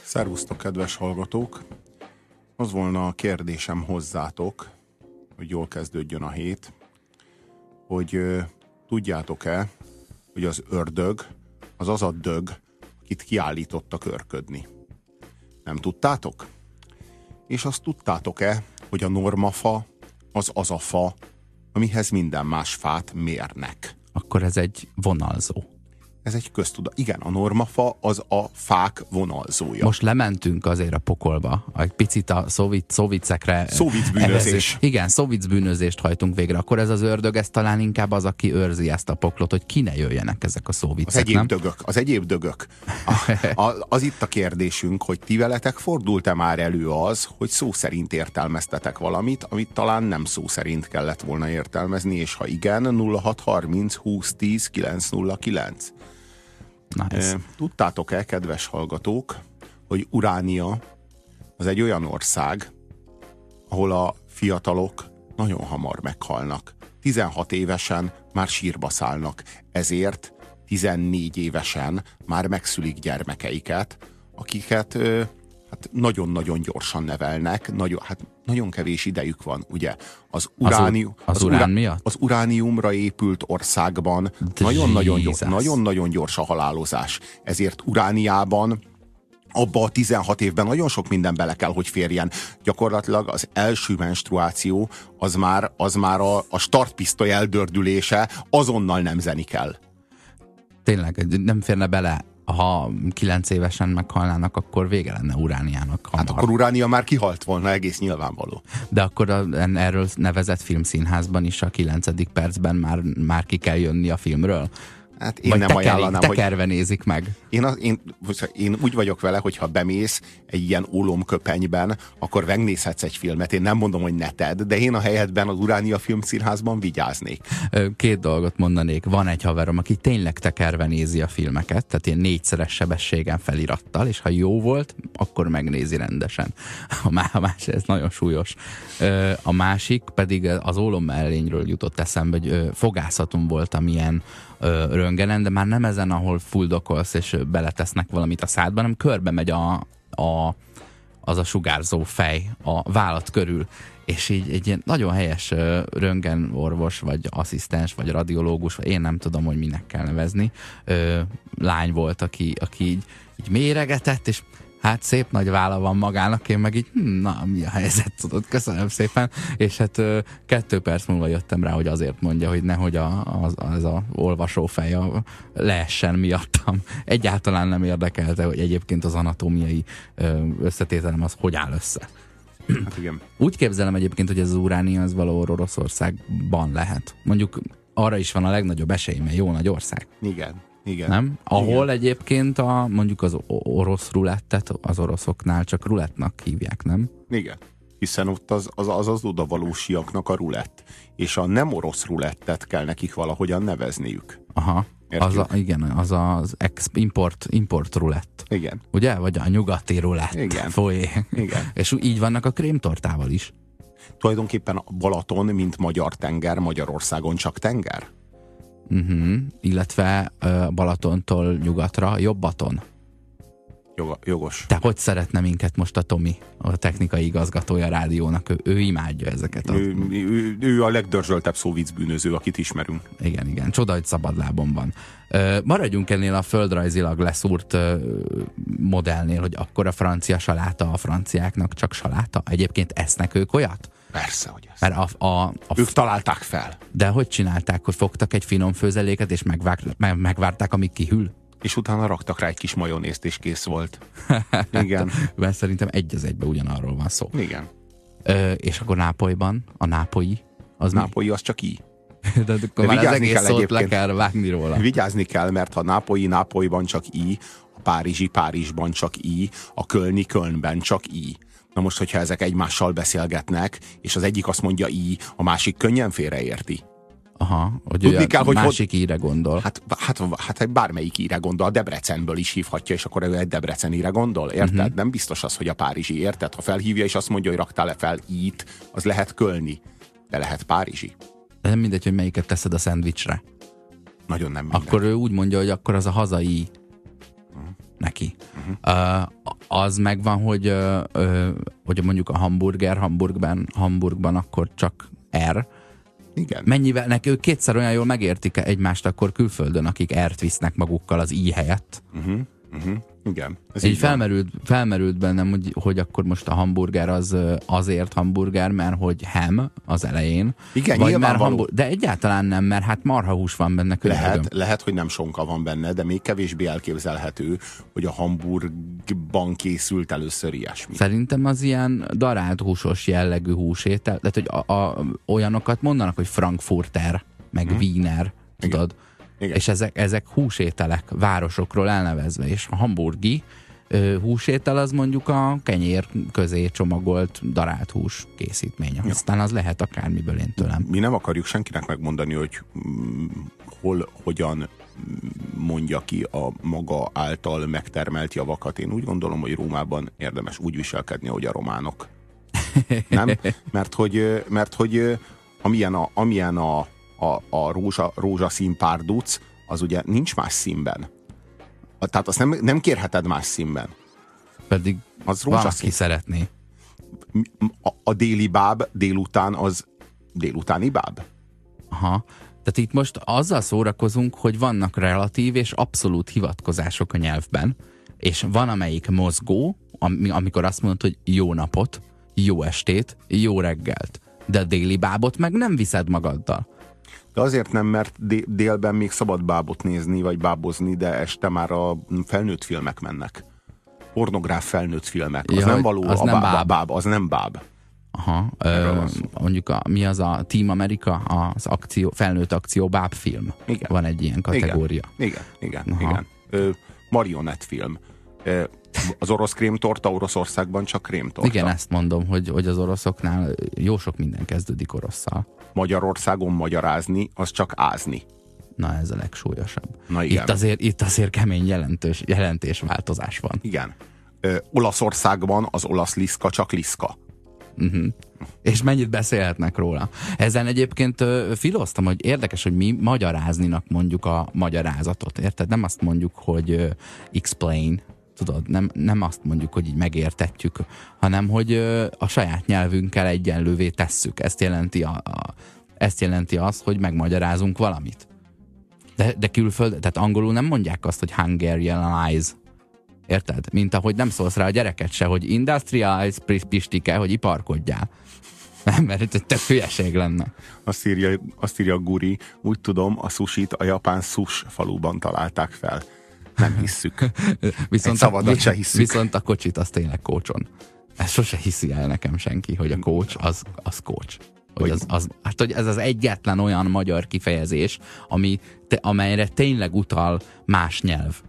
Szervusztok, kedves hallgatók! Az volna a kérdésem hozzátok, hogy jól kezdődjön a hét, hogy tudjátok-e, hogy az ördög az az a dög, akit kiállítottak örködni. Nem tudtátok? És azt tudtátok-e, hogy a normafa az az a fa, amihez minden más fát mérnek? Akkor ez egy vonalzó. Ez egy köztudat. Igen, a normafa az a fák vonalzója. Most lementünk azért a pokolba. Egy picit a szovicekre... Szóvic bűnözés. Igen, szóvic bűnözést hajtunk végre. Akkor ez az ördög, ez talán inkább az, aki őrzi ezt a poklot, hogy ki ne jöjjenek ezek a szóvicek, Az egyéb dögök. Az itt a kérdésünk, hogy ti veletek fordult-e már elő az, hogy szó szerint értelmeztetek valamit, amit talán nem szó szerint kellett volna értelmezni, és ha igen, 0630 2010 909. Nice. Tudtátok-e, kedves hallgatók, hogy Uránia az egy olyan ország, ahol a fiatalok nagyon hamar meghalnak. 16 évesen már sírba szállnak, ezért 14 évesen már megszülik gyermekeiket, akiket hát nagyon-nagyon gyorsan nevelnek, nagyon kevés idejük van, ugye? Az urán miatt? Az urániumra épült országban nagyon-nagyon gyors a halálozás. Ezért Urániában abba a 16 évben nagyon sok minden bele kell, hogy férjen. Gyakorlatilag az első menstruáció az már a startpisztoly eldördülése, azonnal nemzeni kell. Tényleg, nem férne bele. Ha 9 évesen meghalnának, akkor vége lenne Urániának hamar. Hát akkor Uránia már kihalt volna, egész nyilvánvaló. De akkor erről nevezett filmszínházban is a 9. percben már ki kell jönni a filmről? Hát én nem ajánlanám, tekerve nézik meg. Én úgy vagyok vele, hogy ha bemész egy ilyen ólomköpenyben, akkor megnézhetsz egy filmet. Én nem mondom, hogy ne tedd, de én a helyedben az Uránia Filmszínházban vigyáznék. 2 dolgot mondanék. Van egy haverom, aki tényleg tekerve nézi a filmeket, tehát ilyen 4-szeres sebességen felirattal, és ha jó volt, akkor megnézi rendesen. A másik, ez nagyon súlyos. A másik pedig az ólom mellényről jutott eszembe, hogy fogászaton voltam ilyen röntgenen, de már nem ezen, ahol fuldokolsz és beletesznek valamit a szádba, hanem körbe megy az a sugárzó fej a vállat körül, és így egy ilyen nagyon helyes röntgenorvos, vagy asszisztens, vagy radiológus, vagy én nem tudom, hogy minek kell nevezni, lány volt, aki így méregetett, és hát szép nagy válla van magának, én meg így, na, mi a helyzet, tudod, köszönöm szépen, és hát 2 perc múlva jöttem rá, hogy azért mondja, hogy nehogy az a olvasófej leessen miattam. Egyáltalán nem érdekelte, hogy egyébként az anatómiai összetételem az hogy áll össze. Hát igen. Úgy képzelem egyébként, hogy ez az Uránia az valahol Oroszországban lehet. Mondjuk arra is van a legnagyobb esély, mert jó nagy ország. Igen. Nem? Ahol egyébként mondjuk az orosz rulettet az oroszoknál csak rulettnak hívják, nem? Igen. Hiszen ott az odavalósiaknak a rulett. És a nem orosz rulettet kell nekik valahogyan nevezniük. Aha. Az import rulett. Igen. Ugye? Vagy a nyugati rulett. Igen. Igen. És így vannak a krémtortával is. Tulajdonképpen a Balaton, mint magyar tenger, Magyarországon csak tenger? Illetve Balatontól nyugatra Jobbaton. Jogos. Te hogy szeretne minket most a Tomi, a technikai igazgatója a rádiónak? Ő imádja ezeket. Ő a legdörzsöltebb szóvicbűnöző, akit ismerünk. Igen. Csoda, hogy szabadlábon van. Maradjunk ennél a földrajzilag leszúrt modellnél, hogy akkor a francia saláta a franciáknak csak saláta. Egyébként esznek ők olyat? Persze, hogy ez. Mert ők találták fel. De hogy csinálták, hogy fogtak egy finom főzeléket, és megvárták, amíg kihűl? És utána raktak rá egy kis majonézt, és kész volt. Igen. Mert szerintem egy az egyben ugyanarról van szó. Igen. És akkor Nápolyban, a nápolyi? Nápolyi az csak így. De akkor már az egész szót le kell vágni róla. Vigyázni kell, mert ha Nápolyban csak így, a Párizsban csak így, a Kölnben csak így. Na most, hogyha ezek egymással beszélgetnek, és az egyik azt mondja így, a másik könnyen félreérti. Aha, hogy kell, hogy másik íre gondol. Hát bármelyik íre gondol, a Debrecenből is hívhatja, és akkor ő egy Debrecenire gondol, érted? Nem biztos az, hogy a párizsi, érted? Ha felhívja, és azt mondja, hogy raktál le fel itt, az lehet kölni, de lehet párizsi. De nem mindegy, hogy melyiket teszed a szendvicsre. Nagyon nem mindegy. Akkor ő úgy mondja, hogy akkor az a hazai. neki. Az megvan, hogy mondjuk a Hamburgban akkor csak R. Igen. Mennyivel, ők kétszer olyan jól megértik egymást akkor külföldön, akik R-t visznek magukkal az I helyett. Igen. Ez így felmerült bennem, hogy akkor most a hamburger az azért hamburger, mert hogy ham az elején. Igen, vagy nyilvánvaló. de egyáltalán nem, mert hát marhahús van benne. Lehet, hogy nem sonka van benne, de még kevésbé elképzelhető, hogy a Hamburgban készült először ilyesmi. Szerintem az ilyen darált húsos jellegű húsétel, tehát hogy olyanokat mondanak, hogy Frankfurter, meg Wiener, tudod? Igen. És ezek húsételek, városokról elnevezve, és a hamburgi húsétel az mondjuk a kenyér közé csomagolt darált hús készítmény. Aztán az lehet akármiből, én tőlem. Mi nem akarjuk senkinek megmondani, hogy hogyan mondja ki a maga által megtermelt javakat. Én úgy gondolom, hogy Rómában érdemes úgy viselkedni, ahogy a románok. Nem? Mert hogy amilyen a rózsaszín párduc, az ugye nincs más színben. Tehát azt nem kérheted más színben. Pedig az rózsaszín. Ki szeretné. A déli báb délután az délutáni báb. Aha. Tehát itt most azzal szórakozunk, hogy vannak relatív és abszolút hivatkozások a nyelvben, és van amelyik mozgó, amikor azt mondod, hogy jó napot, jó estét, jó reggelt. De a déli bábot meg nem viszed magaddal. De azért nem, mert délben még szabad bábot nézni, vagy bábozni, de este már a felnőtt filmek mennek. Pornográf felnőtt filmek. Az nem való, az nem báb. Az nem báb. Aha. Mondjuk mi az a Team America, az felnőtt akció bábfilm. Igen. Van egy ilyen kategória. Igen. Marionett film. Az orosz krémtorta Oroszországban csak krémtorta. Igen, ezt mondom, hogy az oroszoknál jó sok minden kezdődik orosszal. Magyarországon magyarázni, az csak ázni. Na, ez a legsúlyosabb. Na, igen. Itt azért kemény jelentésváltozás van. Igen. Olaszországban az olasz liszka csak liszka. És mennyit beszélhetnek róla? Ezen egyébként filoztam, hogy érdekes, hogy mi magyarázninak mondjuk a magyarázatot, érted? Nem azt mondjuk, hogy explain, tudod, nem azt mondjuk, hogy így megértetjük, hanem hogy a saját nyelvünkkel egyenlővé tesszük. Ezt jelenti az, hogy megmagyarázunk valamit. De külföld, tehát angolul nem mondják azt, hogy Hungarianize. Érted? Mint ahogy nem szólsz rá a gyereket se, hogy industrialize, pistike, hogy iparkodjál. Nem, mert tök hülyeség lenne. Azt írja Guri, úgy tudom, a sushit a japán Sus faluban találták fel. Nem hisszük. Viszont a kocsit az tényleg kócson. Ezt sose hiszi el nekem senki, hogy a kócs az kócs. Hogy ez az egyetlen olyan magyar kifejezés, amelyre tényleg utal más nyelv.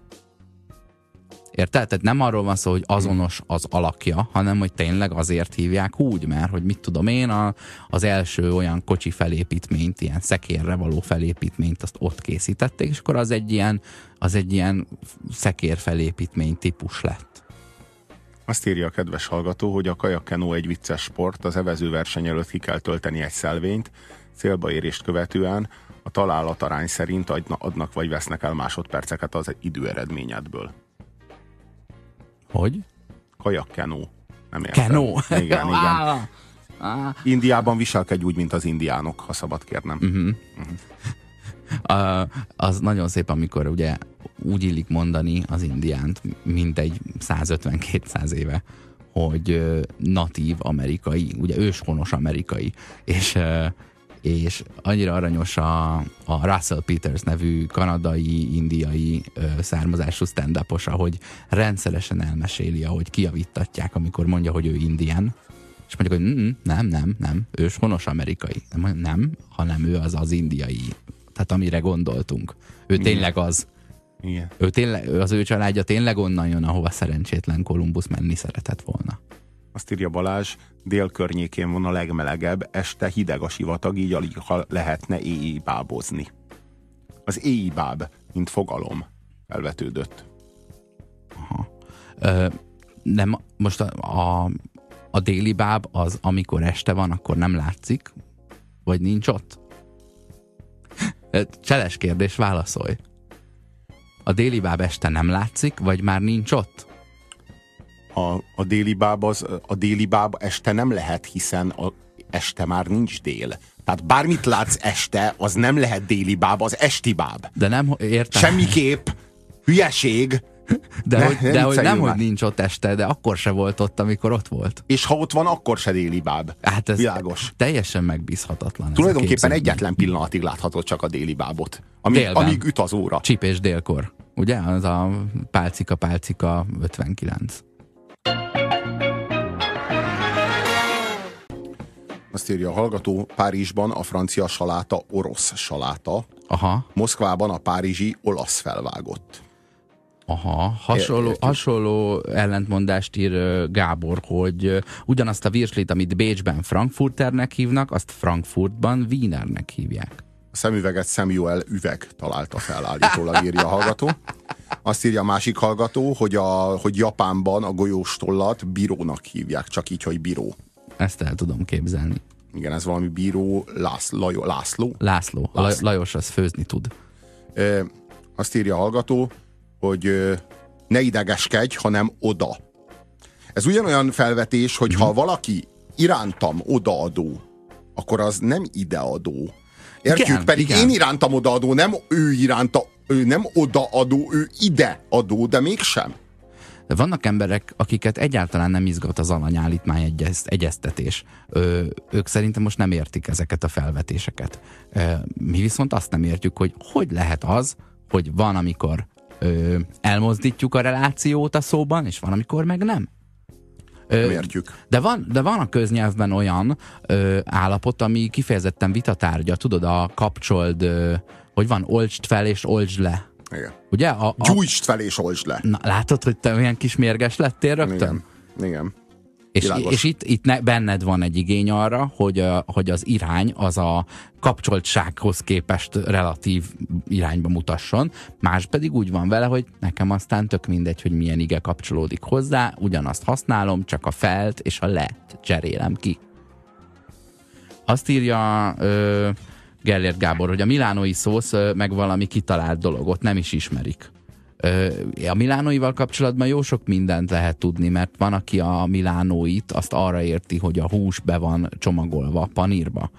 Érted? Tehát nem arról van szó, hogy azonos az alakja, hanem hogy tényleg azért hívják úgy, mert hogy mit tudom én, az első olyan kocsi felépítményt, ilyen szekérre való felépítményt, azt ott készítették, és akkor az egy ilyen szekér felépítmény típus lett. Azt írja a kedves hallgató, hogy a kajakkenó egy vicces sport, az evezőverseny előtt ki kell tölteni egy szelvényt, célba érést követően a találatarány szerint adnak vagy vesznek el másodperceket az időeredményedből. Hogy? Kajakkenó. Nem értem. Kenó? Igen. Indiában viselkedj úgy, mint az indiánok, ha szabad kérnem. Az nagyon szép, amikor ugye úgy illik mondani az indiánt, mint egy 150-200 éve, hogy natív amerikai, ugye őshonos amerikai, és annyira aranyos a Russell Peters nevű kanadai-indiai származású stand-uposa, hogy rendszeresen elmeséli, ahogy kijavítatják, amikor mondja, hogy ő indián, és mondjuk, hogy nem, őshonos amerikai. Nem, hanem ő az indiai. Tehát amire gondoltunk. Ő tényleg az. Igen. Az ő családja tényleg onnan jön, ahova szerencsétlen Kolumbusz menni szeretett volna. Azt írja Balázs, dél környékén van a legmelegebb, este hideg a sivatag, így alig lehetne éjibábozni. Az éjibáb, mint fogalom, felvetődött. Aha. Nem, most a déli báb az, amikor este van, akkor nem látszik? Vagy nincs ott? Cseles kérdés, válaszolj. A déli báb este nem látszik, vagy már nincs ott? A déli báb este nem lehet, hiszen este már nincs dél. Tehát bármit látsz este, az nem lehet déli báb, az esti báb. De nem értem. Semmiképp. Hülyeség. Nem, hogy nincs ott este, de akkor se volt ott, amikor ott volt. És ha ott van, akkor se déli báb. Hát ez világos. Teljesen megbízhatatlan. Tulajdonképpen egyetlen pillanatig láthatod csak a déli bábot. Amíg üt az óra. Csíp és délkor. Ugye? Az a pálcika 59. Azt írja a hallgató, Párizsban a francia saláta orosz saláta. Aha. Moszkvában a párizsi olasz felvágott. Aha, hasonló ellentmondást ír Gábor, hogy ugyanazt a virslit, amit Bécsben Frankfurternek hívnak, azt Frankfurtban Wienernek hívják. A szemüveget Samuel Üveg találta fel, állítólag írja a hallgató. Azt írja a másik hallgató, hogy Japánban a golyóstollat bírónak hívják, csak így, hogy bíró. Ezt el tudom képzelni. Igen, ez valami bíró László. László. Lajos az főzni tud. Azt írja a hallgató, hogy ne idegeskedj, hanem oda. Ez ugyanolyan felvetés, hogy ha valaki irántam odaadó, akkor az nem ideadó. Értjük? Igen, pedig igen. Én irántam odaadó, nem ő nem odaadó, ő ideadó, de mégsem. De vannak emberek, akiket egyáltalán nem izgat az alanyállítmány egyeztetés. Ők szerintem most nem értik ezeket a felvetéseket. Mi viszont azt nem értjük, hogy lehet az, hogy van, amikor elmozdítjuk a relációt a szóban, és van, amikor meg nem. Nem értjük. De van a köznyelvben olyan állapot, ami kifejezetten vitatárgya. Tudod, a kapcsold, hogy van olcsd fel és olcsd le. Igen. Ugye? Gyújtsd fel és olcsd le. Na, látod, hogy te olyan kis mérges lettél rögtön? Igen. És itt benned van egy igény arra, hogy az irány az a kapcsoltsághoz képest relatív irányba mutasson, más pedig úgy van vele, hogy nekem aztán tök mindegy, hogy milyen ige kapcsolódik hozzá, ugyanazt használom, csak a felt és a let cserélem ki. Azt írja Gellért Gábor, hogy a milánói szósz meg valami kitalált dolog, ott nem is ismerik. A milánóival kapcsolatban jó sok mindent lehet tudni, mert van, aki a milánóit azt arra érti, hogy a hús be van csomagolva a panírba.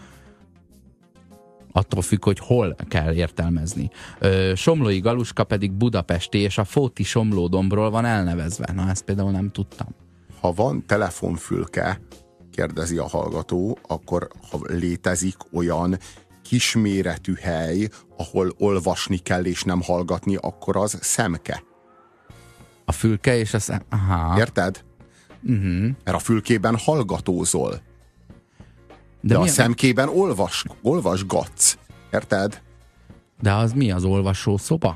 Attól függ, hogy hol kell értelmezni. Somlói Galuska pedig budapesti, és a Fóti Somlódombról van elnevezve. Na, ezt például nem tudtam. Ha van telefonfülke, kérdezi a hallgató, akkor ha létezik olyan kisméretű hely, ahol olvasni kell és nem hallgatni, akkor az szemke. A fülke és a Aha. Érted? Mert a fülkében hallgatózol. De a szemkében olvasgatsz. Érted? De az mi, az olvasó szoba?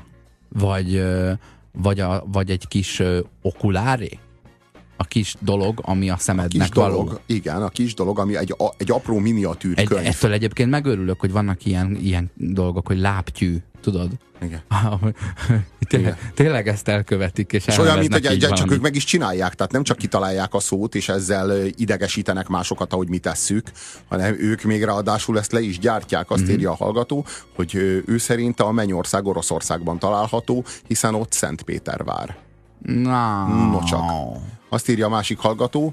Vagy egy kis okuláré? A kis dolog, ami a szemednek való. Igen, a kis dolog, ami egy apró miniatűr könyv. Ettől egyébként megörülök, hogy vannak ilyen dolgok, hogy lábtyű, tudod? Igen. Tényleg ezt elkövetik, és olyan, mint hogy csak ők meg is csinálják, tehát nem csak kitalálják a szót, és ezzel idegesítenek másokat, ahogy mi tesszük, hanem ők még ráadásul ezt le is gyártják. Azt írja a hallgató, hogy ő szerint a mennyország Oroszországban található, hiszen ott Szentpétervár. No csak. Azt írja a másik hallgató,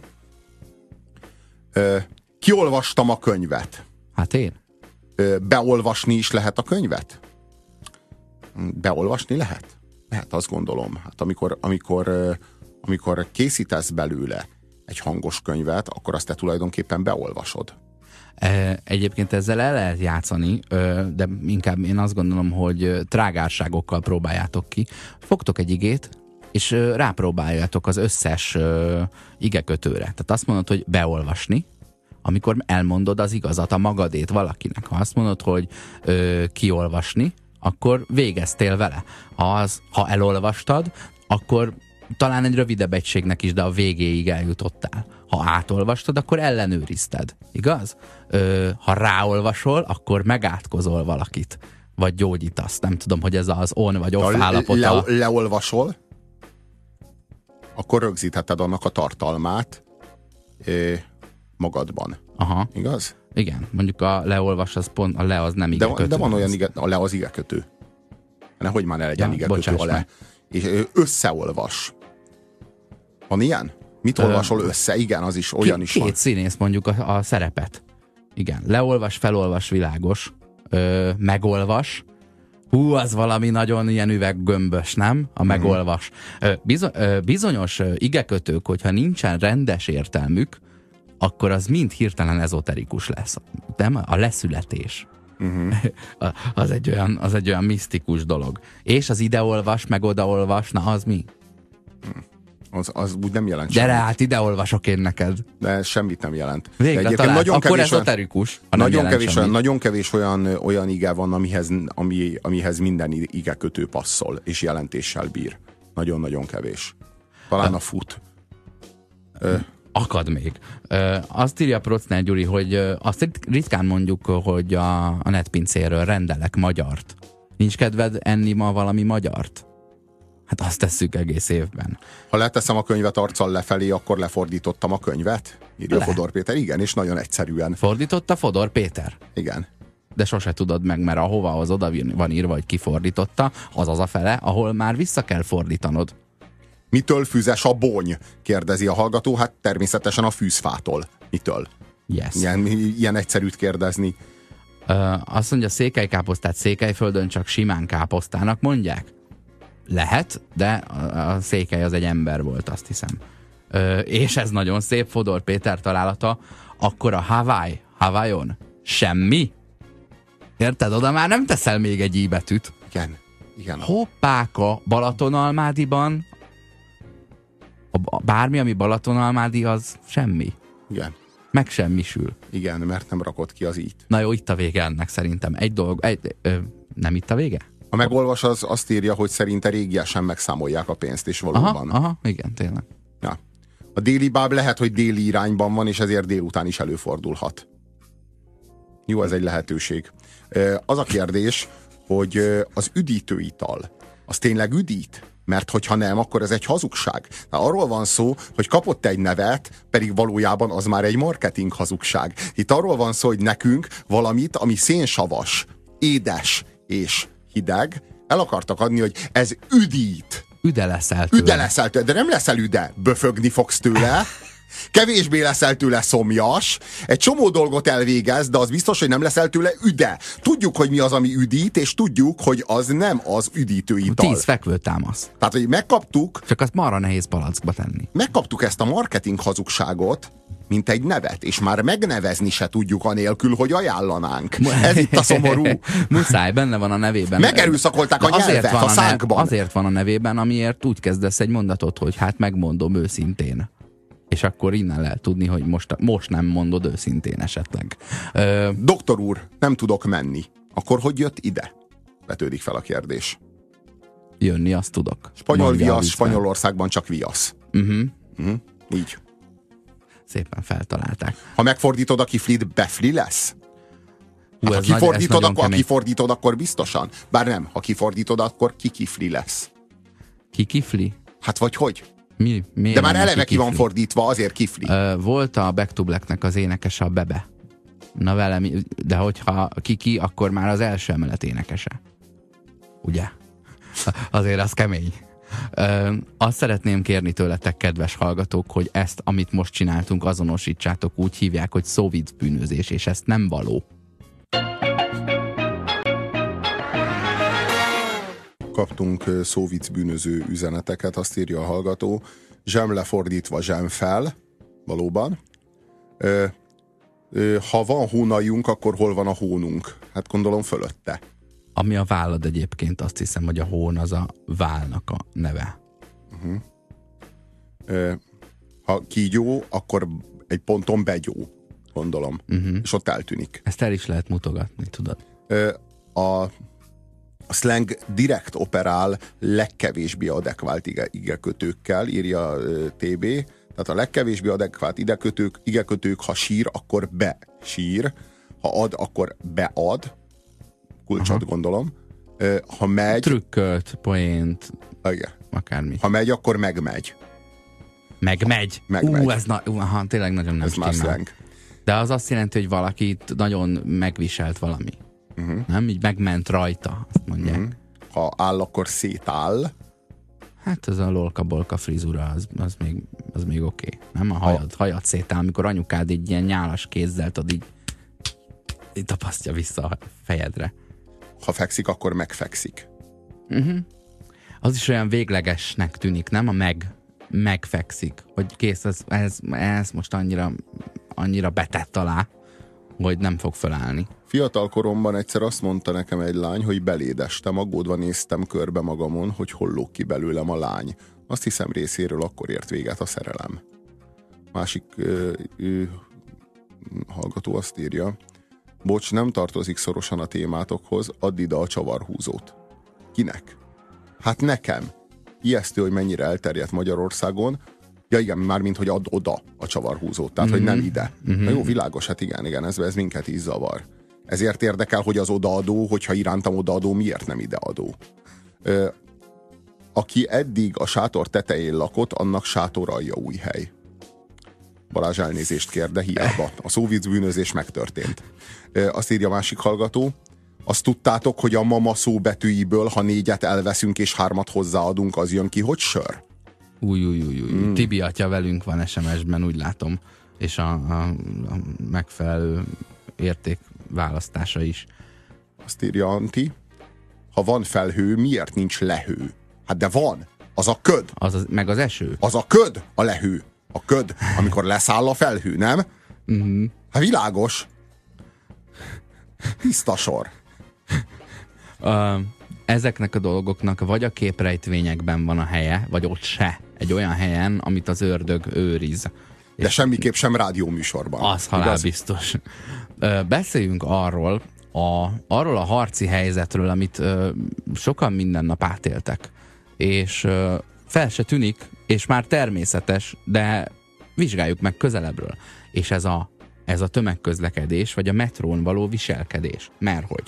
kiolvastam a könyvet. Hát én? Beolvasni is lehet a könyvet? Beolvasni lehet? Lehet, azt gondolom. Hát amikor készítesz belőle egy hangos könyvet, akkor azt te tulajdonképpen beolvasod. Egyébként ezzel el lehet játszani, de inkább én azt gondolom, hogy trágárságokkal próbáljátok ki. Fogtok egy igét, és rápróbáljátok az összes igekötőre. Tehát azt mondod, hogy beolvasni, amikor elmondod az igazat, a magadét valakinek. Ha azt mondod, hogy kiolvasni, akkor végeztél vele. Ha elolvastad, akkor talán egy rövidebb egységnek is, de a végéig eljutottál. Ha átolvastad, akkor ellenőrizted. Igaz? Ha ráolvasol, akkor megátkozol valakit. Vagy gyógyítasz. Nem tudom, hogy ez az on vagy off állapota. Leolvasol, akkor rögzítheted annak a tartalmát magadban. Aha. Igaz? Igen, mondjuk a leolvas az pont, a le az nem igekötő. De van olyan a le az igekötő. Nehogy már ne legyen igekötő alá. És összeolvas. Van ilyen? Mit olvasol össze? Igen, az is, olyan is van. Két színész mondjuk a szerepet. Igen, leolvas, felolvas, világos. Megolvas. Az valami nagyon ilyen üveggömbös, nem? A megolvas. Bizonyos igekötők, hogyha nincsen rendes értelmük, akkor az mind hirtelen ezoterikus lesz. Nem? A leszületés. Az egy olyan misztikus dolog. És az ideolvas, meg odaolvas, na az mi? Az úgy nem jelent semmit. Gyere át, ide olvasok én neked. De semmit nem jelent. Végre talált. Akkor ezoterikus. Nagyon kevés olyan ige van, amihez minden igekötő passzol, és jelentéssel bír. Nagyon-nagyon kevés. Talán a fut. Akad még. Azt írja Procner Gyuri, hogy azt ritkán mondjuk, hogy a netpincéről rendelek magyart. Nincs kedved enni ma valami magyart? Hát azt tesszük egész évben. Ha leteszem a könyvet arccal lefelé, akkor lefordítottam a könyvet? Írja Fodor Péter. Igen, és nagyon egyszerűen. Fordította Fodor Péter? Igen. De sose tudod meg, mert ahova az oda van írva, hogy kifordította, az a fele, ahol már vissza kell fordítanod. Mitől füzes a bony? Kérdezi a hallgató. Hát természetesen a fűzfától. Mitől? Yes. Ilyen egyszerűt kérdezni. Azt mondja, székelykáposztát Székelyföldön csak simán káposztának mondják? Lehet, de a Székely az egy ember volt, azt hiszem. És ez nagyon szép, Fodor Péter találata. Akkor a Hawaiion semmi? Érted? Oda már nem teszel még egy i betűt. Igen. Hoppáka, Balatonalmádiban bármi, ami Balatonalmádi, az semmi. Igen. Megsemmisül. Igen, mert nem rakott ki az i-t. Na jó, itt a vége ennek szerintem. Nem itt a vége? A megolvas az azt írja, hogy szerinte régiesen megszámolják a pénzt, és valóban. Aha, igen, tényleg. Ja. A déli báb lehet, hogy déli irányban van, és ezért délután is előfordulhat. Jó, ez egy lehetőség. Az a kérdés, hogy az üdítőital, az tényleg üdít? Mert hogyha nem, akkor ez egy hazugság. Na, arról van szó, hogy kapott egy nevet, pedig valójában az már egy marketing hazugság. Itt arról van szó, hogy nekünk valamit, ami szénsavas, édes és hideg, el akartak adni, hogy ez üdít. Üde leszel tőle. De nem leszel üde. Böfögni fogsz tőle, kevésbé leszel tőle szomjas, egy csomó dolgot elvégez, de az biztos, hogy nem leszel tőle üde. Tudjuk, hogy mi az, ami üdít, és tudjuk, hogy az nem az üdítő ital. 10 fekvőtámasz. Tehát, hogy megkaptuk... Csak azt marra nehéz palackba tenni. Megkaptuk ezt a marketing hazugságot, mint egy nevet, és már megnevezni se tudjuk anélkül, hogy ajánlanánk. Ez itt a szomorú. Muszáj, benne van a nevében. Megerőszakolták a nyelvet a szánkban. Azért van a nevében, amiért úgy kezdesz egy mondatot, hogy hát megmondom őszintén. És akkor innen lehet tudni, hogy most nem mondod őszintén esetleg. Doktor úr, nem tudok menni. Akkor hogy jött ide? Vetődik fel a kérdés. Jönni azt tudok. Spanyol viasz, Spanyolországban csak viasz. Így. Szépen feltalálták. Ha megfordítod a kiflit, befli lesz? Ha kifordítod, akkor biztosan. Bár nem, ha kifordítod, akkor kikifli lesz. Kikifli? Hát vagy hogy? Miért de már eleve ki van fordítva, azért kifli. Volt a Back to Blacknek az énekese, a Bebe. Na vele, de hogyha Kiki, akkor már az első emelet énekese. Ugye? Azért az kemény. Azt szeretném kérni tőletek, kedves hallgatók, hogy ezt, amit most csináltunk, azonosítsátok, úgy hívják, hogy szóvic bűnözés, és ezt nem való. Kaptunk szóvic bűnöző üzeneteket, azt írja a hallgató. Zsem lefordítva, zsem fel. Valóban. Ha van hónaljunk, akkor hol van a hónunk? Hát gondolom fölötte. Ami a vállad egyébként, azt hiszem, hogy a hón az a válnak a neve. Ha kígyó, akkor egy ponton begyó, gondolom. És ott eltűnik. Ezt el is lehet mutogatni, tudod. A slang direkt operál legkevésbé adekvált igekötőkkel, írja TB. Tehát a legkevésbé adekvált igekötők, ha sír, akkor besír. Ha ad, akkor bead. Kulcsot gondolom. Ha megy... Trükkölt, poént, igen. Akármi. Ha megy, akkor megmegy. Megmegy. Ez tényleg nagyon nem stimmel. Ez már slang. De az azt jelenti, hogy valakit nagyon megviselt valami. Nem? Így megment rajta, azt mondják. Ha áll, akkor szétáll. Hát ez a lolka-bolka frizura, az még oké. Nem a hajad szétáll, amikor anyukád így ilyen nyálas kézzel így tapasztja vissza a fejedre. Ha fekszik, akkor megfekszik. Az is olyan véglegesnek tűnik, nem? A megfekszik. Hogy kész, ez most annyira betett alá, hogy nem fog fölállni. Fiatal koromban egyszer azt mondta nekem egy lány, hogy belédestem, aggódva néztem körbe magamon, hogy hol lóg ki belőlem a lány. Azt hiszem részéről akkor ért véget a szerelem. Másik hallgató azt írja: bocs, nem tartozik szorosan a témátokhoz, add ide a csavarhúzót. Kinek? Hát nekem. Ijesztő, hogy mennyire elterjedt Magyarországon. Ja igen, mármint, hogy add oda a csavarhúzót, tehát hogy nem ide. Na jó, világos, hát igen, ez minket is zavar. Ezért érdekel, hogy az odaadó, hogyha irántam odaadó, miért nem ideadó. Aki eddig a sátor tetején lakott, annak sátoralja új hely. Balázs elnézést kér, de hiába. A szóvic bűnözés megtörtént. Azt írja másik hallgató: azt tudtátok, hogy a mama szó betűiből, ha 4-et elveszünk és 3-at hozzáadunk, az jön ki, hogy sör? Új. Tibi atya velünk van SMS-ben, úgy látom. És a megfelelő érték választása is. Azt írja Anti: ha van felhő, miért nincs lehő? Hát de van! Az a köd! Meg az eső. Az a köd a lehő. A köd, amikor leszáll a felhő, nem? Hát világos. Tiszta sor. Ezeknek a dolgoknak vagy a képrejtvényekben van a helye, vagy ott se. Egy olyan helyen, amit az ördög őriz. De semmiképp sem rádióműsorban. Az halálbiztos. Beszéljünk arról a harci helyzetről, amit sokan minden nap átéltek. És fel se tűnik, és már természetes, de vizsgáljuk meg közelebbről. És ez a tömegközlekedés, vagy a metrón való viselkedés. Merthogy.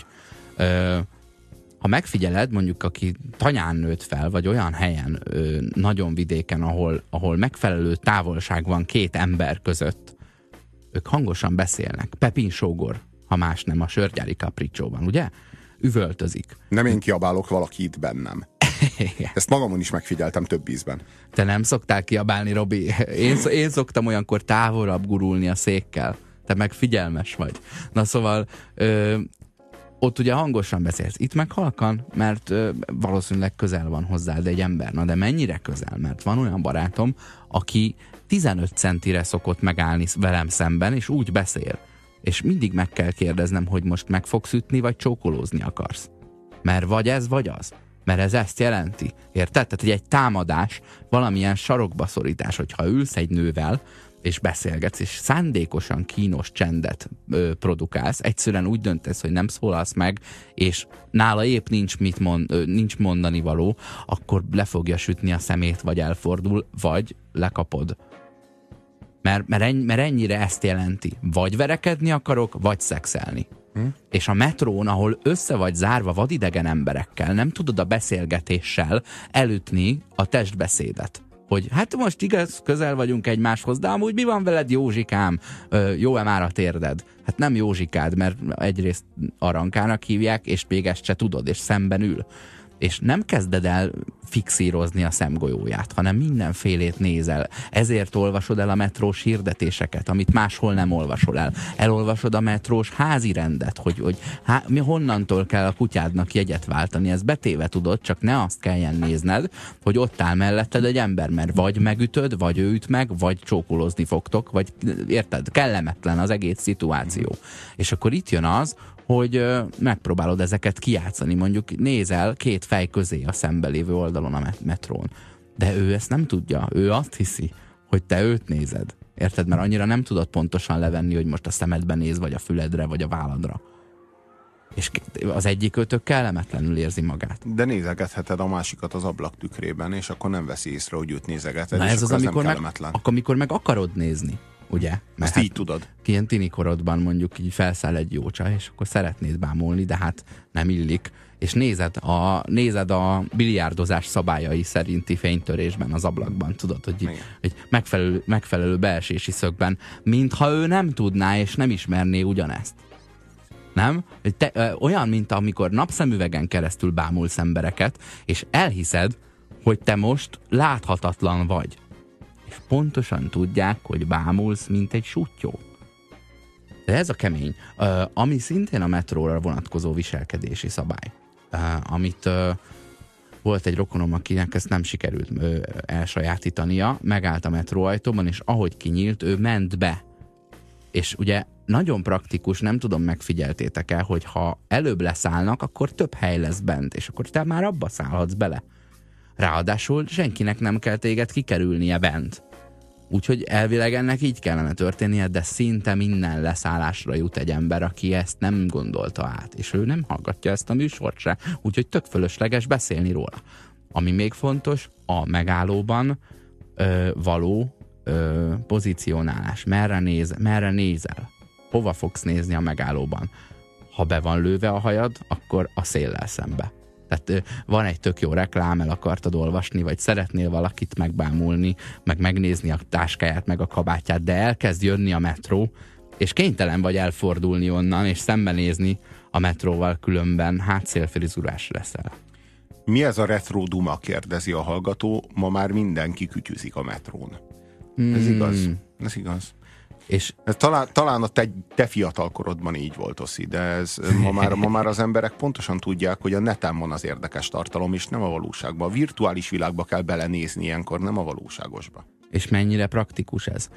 Ha megfigyeled, mondjuk aki tanyán nőtt fel, vagy olyan helyen, nagyon vidéken, ahol megfelelő távolság van 2 ember között, ők hangosan beszélnek. Pepin sógor, ha más nem, a Sörgyári Capriccióban, ugye? Üvöltözik. Nem én kiabálok, valaki itt bennem. Ezt magamon is megfigyeltem több ízben. Te nem szoktál kiabálni, Robi? Én szoktam olyankor távolabb gurulni a székkel. Te meg figyelmes vagy. Na szóval ott ugye hangosan beszélsz. Itt meg halkan, mert valószínűleg közel van hozzád egy ember. Na de mennyire közel? Mert van olyan barátom, aki 15 centire szokott megállni velem szemben, és úgy beszél. És mindig meg kell kérdeznem, hogy most meg fogsz ütni, vagy csókolózni akarsz. Mert vagy ez, vagy az. Mert ez ezt jelenti. Érted? Tehát, hogy egy támadás, valamilyen sarokba szorítás, hogyha ülsz egy nővel, és beszélgetsz, és szándékosan kínos csendet produkálsz, egyszerűen úgy döntesz, hogy nem szólalsz meg, és nála épp nincs mondani való, akkor le fogja sütni a szemét, vagy elfordul, vagy lekapod. Mert ennyire ezt jelenti. Vagy verekedni akarok, vagy szexelni. És a metrón, ahol össze vagy zárva vadidegen emberekkel, nem tudod a beszélgetéssel elütni a testbeszédet. Hogy hát most igaz, közel vagyunk egymáshoz, de amúgy mi van veled, Józsikám? Jó-e már a térded? Hát nem Józsikád, mert egyrészt Arankának hívják, és még ezt se tudod, és szemben ül. És nem kezded el fixírozni a szemgolyóját, hanem mindenfélét nézel. Ezért olvasod el a metrós hirdetéseket, amit máshol nem olvasol el. Elolvasod a metrós házi rendet, hogy honnantól kell a kutyádnak jegyet váltani. Ez betéve tudod, csak ne azt kelljen nézned, hogy ott áll melletted egy ember, mert vagy megütöd, vagy ő üt meg, vagy csókolózni fogtok, vagy érted, kellemetlen az egész szituáció. És akkor itt jön az, hogy megpróbálod ezeket kijátszani, mondjuk nézel 2 fej közé a szembe lévő oldalon a metrón. De ő ezt nem tudja, ő azt hiszi, hogy te őt nézed. Érted? Mert annyira nem tudod pontosan levenni, hogy most a szemedbe néz, vagy a füledre, vagy a válladra. És az egyik őtök kellemetlenül érzi magát. De nézegetheted a másikat az ablak tükrében, és akkor nem veszi észre, hogy őt nézegeted, na és ez az, nem kellemetlen. amikor meg akarod nézni, ugye? Mert ezt így tudod. Ilyen tini korodban mondjuk így felszáll egy jó csaj, és akkor szeretnéd bámulni, de hát nem illik. És nézed a biliárdozás szabályai szerinti fénytörésben az ablakban, tudod, hogy megfelelő beesési szögben, mintha ő nem tudná és nem ismerné ugyanezt. Nem? Olyan, mint amikor napszemüvegen keresztül bámulsz embereket, és elhiszed, hogy te most láthatatlan vagy. És pontosan tudják, hogy bámulsz, mint egy suttyó. De ez a kemény. Ami szintén a metróra vonatkozó viselkedési szabály. Amit volt egy rokonom, akinek ezt nem sikerült elsajátítania, megállt a metróajtóban, és ahogy kinyílt, ő ment be. És ugye nagyon praktikus, nem tudom, megfigyeltétek el, hogy ha előbb leszállnak, akkor több hely lesz bent, és akkor te már abba szállhatsz bele. Ráadásul senkinek nem kell téged kikerülnie bent. Úgyhogy elvileg ennek így kellene történnie, de szinte minden leszállásra jut egy ember, aki ezt nem gondolta át, és ő nem hallgatja ezt a műsort se, úgyhogy tök fölösleges beszélni róla. Ami még fontos, a megállóban való pozícionálás. Merre nézel? Hova fogsz nézni a megállóban? Ha be van lőve a hajad, akkor a széllel szembe. Tehát van egy tök jó reklám, el akartad olvasni, vagy szeretnél valakit megbámulni, meg megnézni a táskáját, meg a kabátját, de elkezd jönni a metró, és kénytelen vagy elfordulni onnan, és szembenézni a metróval, különben hátszélfrizurás leszel. Mi ez a retro duma, kérdezi a hallgató, ma már mindenki kütyüzik a metrón. Ez igaz? Ez igaz. És ez talán a te fiatalkorodban így volt, Oszi, de ez ma már az emberek pontosan tudják, hogy a neten van az érdekes tartalom, és nem a valóságban. A virtuális világba kell belenézni ilyenkor, nem a valóságosba. És mennyire praktikus ez?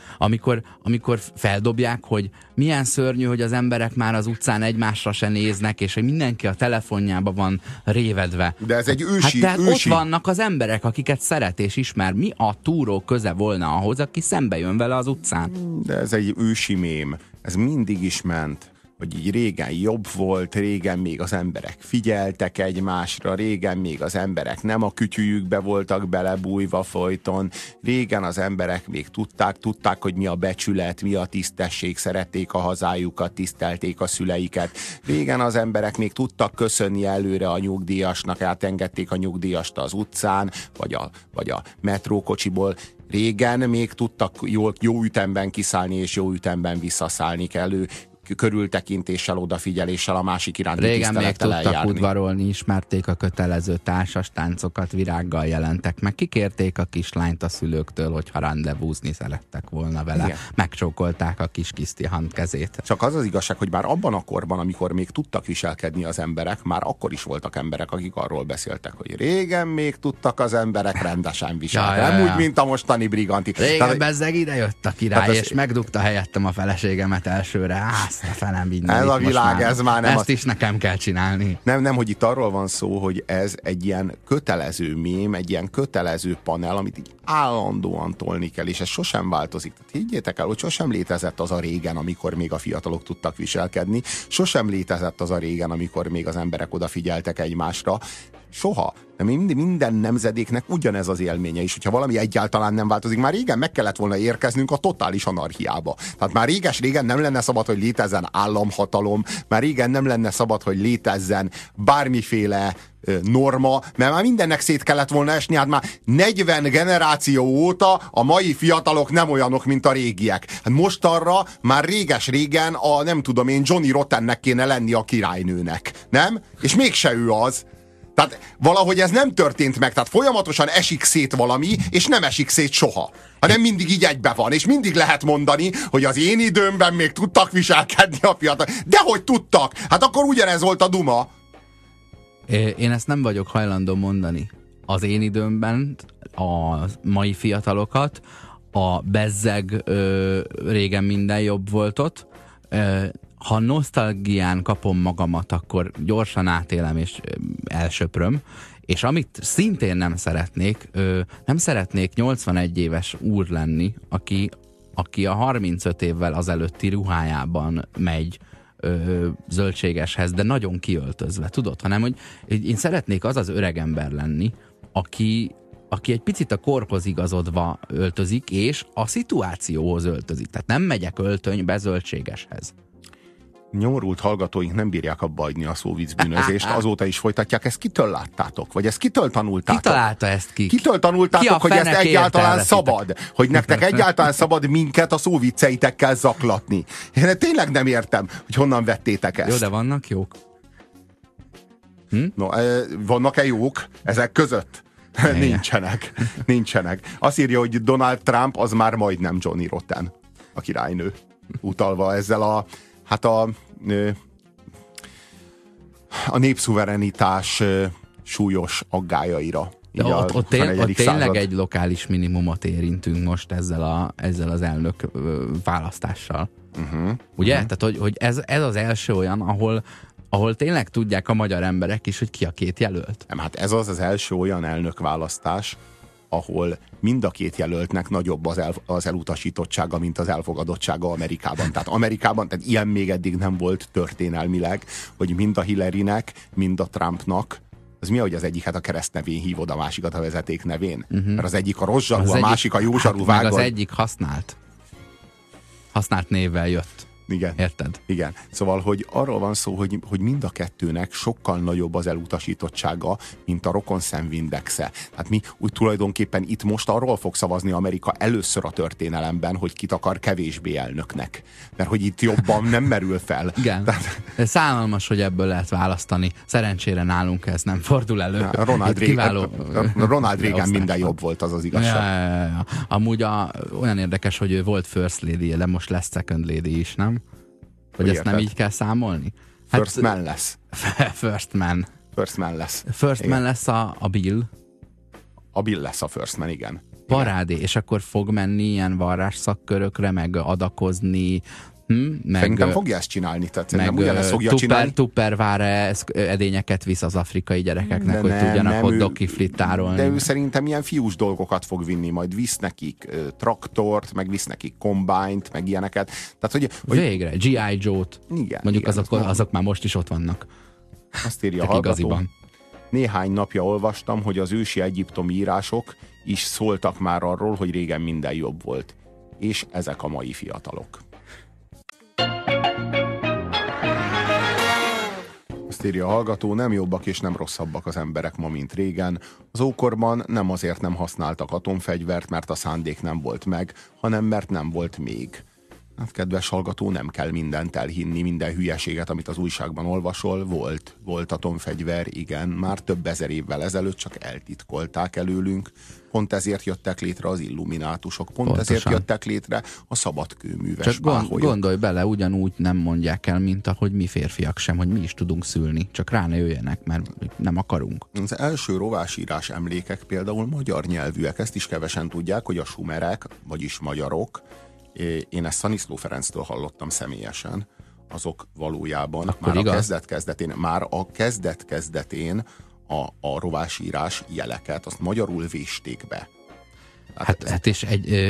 Amikor feldobják, hogy milyen szörnyű, hogy az emberek már az utcán egymásra se néznek, és hogy mindenki a telefonjába van révedve. De ez egy ősi... Hát ott vannak az emberek, akiket szeret és ismer. Mi a túró köze volna ahhoz, aki szembe jön vele az utcán? De ez egy ősi mém. Ez mindig is ment. Hogy így régen jobb volt, régen még az emberek figyeltek egymásra, régen még az emberek nem a kütyüjükbe voltak belebújva folyton, régen az emberek még tudták, hogy mi a becsület, mi a tisztesség, szerették a hazájukat, tisztelték a szüleiket. Régen az emberek még tudtak köszönni előre a nyugdíjasnak, átengedték a nyugdíjast az utcán, vagy a metrókocsiból. Régen még tudtak jó ütemben kiszállni és jó ütemben visszaszállni kellő körültekintéssel, odafigyeléssel, a másik iránti tisztelettel eljárni. Régen még tudtak udvarolni, ismerték a kötelező társas táncokat, virággal jelentek meg, kikérték a kislányt a szülőktől, hogyha randevúzni szerettek volna vele. Igen. Megcsókolták a kis Kisztihan kezét. Csak az az igazság, hogy már abban a korban, amikor még tudtak viselkedni az emberek, már akkor is voltak emberek, akik arról beszéltek, hogy régen még tudtak az emberek rendesen viselkedni. Nem úgy, mint a mostani briganti. Régen bezzeg ide jött a király, és megdugta helyettem a feleségemet elsőre. Ez a világ, ez már nem... Ezt is nekem kell csinálni. Nem, hogy itt arról van szó, hogy ez egy ilyen kötelező mém, egy ilyen kötelező panel, amit így állandóan tolni kell, és ez sosem változik. Tehát higgyétek el, hogy sosem létezett az a régen, amikor még a fiatalok tudtak viselkedni, sosem létezett az a régen, amikor még az emberek odafigyeltek egymásra. Soha. De minden nemzedéknek ugyanez az élménye is, hogyha valami egyáltalán nem változik. Már régen meg kellett volna érkeznünk a totális anarchiába. Tehát már régen nem lenne szabad, hogy létezzen államhatalom, már régen nem lenne szabad, hogy létezzen bármiféle norma, mert már mindennek szét kellett volna esni, hát már 40 generáció óta a mai fiatalok nem olyanok, mint a régiek. Hát mostanra már réges-régen nem tudom én, Johnny Rottennek kéne lenni a királynőnek, nem? És mégse ő az. Tehát valahogy ez nem történt meg, tehát folyamatosan esik szét valami, és nem esik szét soha. Hanem mindig így egybe van, és mindig lehet mondani, hogy az én időmben még tudtak viselkedni a fiatalok. Dehogy tudtak! Hát akkor ugyanez volt a duma. Én ezt nem vagyok hajlandó mondani. Az én időmben a mai fiatalokat, a bezzeg régen minden jobb volt ott, ha nosztalgián kapom magamat, akkor gyorsan átélem és elsöpröm, és amit szintén nem szeretnék 81 éves úr lenni, aki a 35 évvel azelőtti ruhájában megy zöldségeshez, de nagyon kiöltözve, tudod? Hanem, hogy én szeretnék az öregember lenni, aki egy picit a korhoz igazodva öltözik, és a szituációhoz öltözik. Tehát nem megyek öltönybe zöldségeshez. Nyomorult hallgatóink nem bírják abba hagyni a szóviccbűnözést, azóta is folytatják. Ezt kitől láttátok? Vagy ezt kitől tanultátok? Ki találta ezt ki? Kitől tanultátok, hogy ezt egyáltalán szabad? Hogy nektek egyáltalán szabad minket a szóvicceitekkel zaklatni? Én tényleg nem értem, hogy honnan vettétek ezt. Jó, de vannak jók? No, vannak-e jók ezek között? Nincsenek. Azt írja, hogy Donald Trump az már majdnem Johnny Rotten, a királynő. Utalva ezzel a népszuverenitás súlyos aggájaira. De ott tényleg egy lokális minimumot érintünk most ezzel az elnök választással. Ugye? Tehát, hogy ez az első olyan, ahol tényleg tudják a magyar emberek is, hogy ki a két jelölt. Nem, hát ez az első olyan elnökválasztás, ahol mind a két jelöltnek nagyobb az elutasítottsága, mint az elfogadottsága Amerikában. Tehát ilyen még eddig nem volt történelmileg, hogy mind a Hillarynek, mind a Trumpnak, az mi, hogy az egyiket a keresztnevén hívod, a másikat a vezeték nevén? Mert az egyik a rossz zsarú, a másik a jó zsarú vágod. Meg az egyik használt névvel jött. Igen. Érted? Igen. Szóval, hogy arról van szó, hogy mind a kettőnek sokkal nagyobb az elutasítottsága, mint a rokon szemvindexe. Hát mi úgy tulajdonképpen itt most arról fog szavazni Amerika először a történelemben, hogy kit akar kevésbé elnöknek. Mert hogy itt jobban nem merül fel. Igen. Szánalmas, hogy ebből lehet választani. Szerencsére nálunk ez nem fordul elő. Ronald Reagan minden jobb volt, az igazság. Ja. Amúgy olyan érdekes, hogy ő volt First Lady, de most lesz Second Lady is, nem? Vagy ezt nem így kell számolni? First Man lesz. First Man. First Man lesz. First Man lesz a Bill. A Bill lesz a First Man, igen. Parádé, és akkor fog menni ilyen varrásszakkörökre, meg adakozni, Szerintem fogja ezt csinálni, tehát meg ugyanezt fogja csinálni. Tupperware edényeket visz az afrikai gyerekeknek, hogy tudjanak hot-dog kiflittárolni. De ő szerintem ilyen fiús dolgokat fog vinni, majd visz nekik traktort, meg visz nekik combine-t, meg ilyeneket. Tehát, hogy végre, G.I. Joe-t. Igen, mondjuk igen, azok már most is ott vannak. Azt írja a hallgató. Néhány napja olvastam, hogy az ősi egyiptomi írások is szóltak már arról, hogy régen minden jobb volt. És ezek a mai fiatalok. Azt írja a hallgató, nem jobbak és nem rosszabbak az emberek ma, mint régen. Az ókorban nem azért nem használtak atomfegyvert, mert a szándék nem volt meg, hanem mert nem volt még. Hát, kedves hallgató, nem kell mindent elhinni, minden hülyeséget, amit az újságban olvasol. Volt atomfegyver, igen, már több ezer évvel ezelőtt, csak eltitkolták előlünk. Pont ezért jöttek létre az illuminátusok, pontosan. Ezért jöttek létre a szabadkőműves páholyok. Gondolj bele, ugyanúgy nem mondják el, mint ahogy mi férfiak sem, hogy mi is tudunk szülni, csak rá ne jöjjenek, mert nem akarunk. Az első rovásírás emlékek például magyar nyelvűek, ezt is kevesen tudják, hogy a sumerek, vagyis magyarok, én ezt Szaniszló Ferenctől hallottam személyesen, azok valójában akkor már igaz? a kezdet-kezdetén a rovásírás jeleket, azt magyarul vésték be. Hát és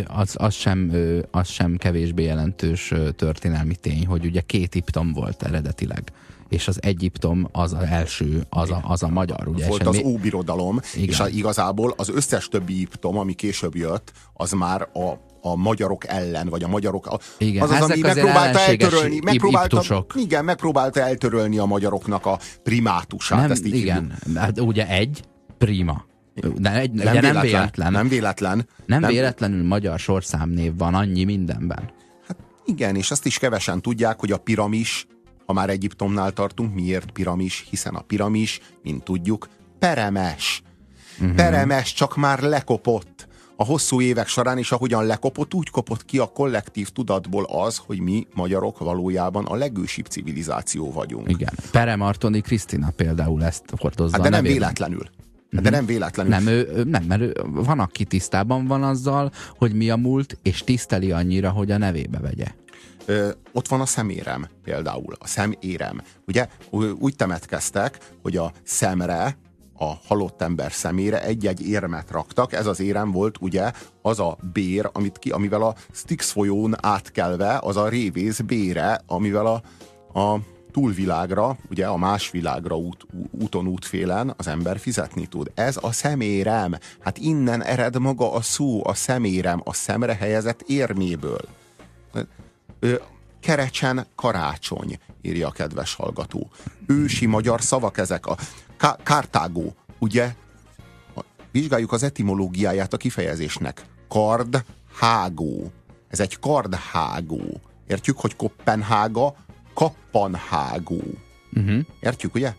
az sem kevésbé jelentős történelmi tény, hogy ugye 2 iptom volt eredetileg, és az Egyiptom az az első, az a magyar. Ugye? Volt az Óbirodalom, és igazából az összes többi iptom, ami később jött, az már a magyarok ellen, vagy a magyarok... Igen, az, ami megpróbálta eltörölni, megpróbálta eltörölni a magyaroknak a primátusát. Nem, ezt így igen, hát ugye prima. De nem véletlen. Nem véletlenül magyar sorszámnév van annyi mindenben. Hát igen, és azt is kevesen tudják, hogy a piramis, ha már Egyiptomnál tartunk, miért piramis? Hiszen a piramis, mint tudjuk, peremes. Peremes, csak már lekopott. A hosszú évek során, és ahogyan lekopott, úgy kopott ki a kollektív tudatból az, hogy mi magyarok valójában a legősibb civilizáció vagyunk. Igen. Peremartoni Krisztina például ezt hordozza. Hát de nem véletlenül. De nem véletlenül. Nem, mert van, aki tisztában van azzal, hogy mi a múlt, és tiszteli annyira, hogy a nevébe vegye. Ott van a szemérem például. A szemérem. Ugye úgy temetkeztek, hogy a szemre, a halott ember szemére egy-egy érmet raktak. Ez az érem volt ugye az a bér, amivel a Styx folyón átkelve, az a révész bére, amivel a túlvilágra, ugye a más világra úton útfélen az ember fizetni tud. Ez a szemérem. Hát innen ered maga a szó, a szemérem, a szemre helyezett érméből. Kerecsen karácsony, írja a kedves hallgató. Ősi magyar szavak ezek. A Kártágó, ugye? Vizsgáljuk az etimológiáját a kifejezésnek. Kardhágó. Ez egy kardhágó. Értjük, hogy Koppenhága, kappanhágó. Értjük, ugye?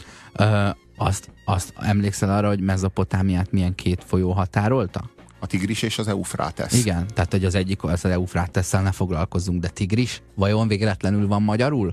Azt emlékszel arra, hogy Mezopotámiát milyen két folyó határolta? A Tigris és az Eufrátesz. Igen, tehát hogy az egyik az Eufrátesszel ne foglalkozzunk, de Tigris vajon véletlenül van magyarul?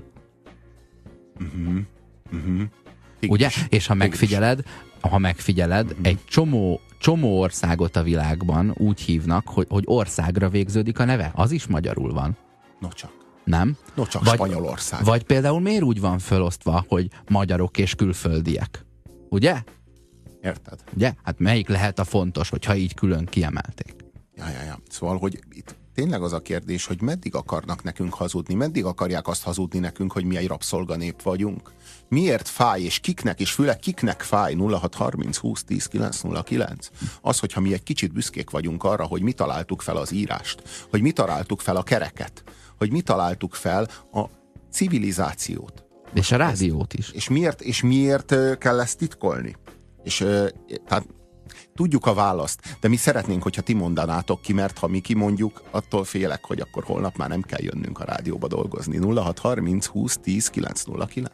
Ugye? És ha megfigyeled, egy csomó országot a világban úgy hívnak, hogy országra végződik a neve. Az is magyarul van. Nocsak. Nem? Nocsak Spanyolország. Vagy például miért úgy van fölosztva, hogy magyarok és külföldiek? Ugye? Érted? Ugye? Hát melyik lehet a fontos, hogyha így külön kiemelték? Ja. Szóval, hogy itt tényleg az a kérdés, hogy meddig akarnak nekünk hazudni, meddig akarják azt hazudni nekünk, hogy mi egy rabszolganép vagyunk? Miért fáj, és kiknek, és főleg kiknek fáj 0630 20 10 909? Az, hogyha mi egy kicsit büszkék vagyunk arra, hogy mi találtuk fel az írást, hogy mi találtuk fel a kereket, hogy mi találtuk fel a civilizációt. És a rádiót is. És miért kell ezt titkolni? És tehát tudjuk a választ, de mi szeretnénk, hogyha ti mondanátok ki, mert ha mi kimondjuk, attól félek, hogy akkor holnap már nem kell jönnünk a rádióba dolgozni. 0630 20 10 909.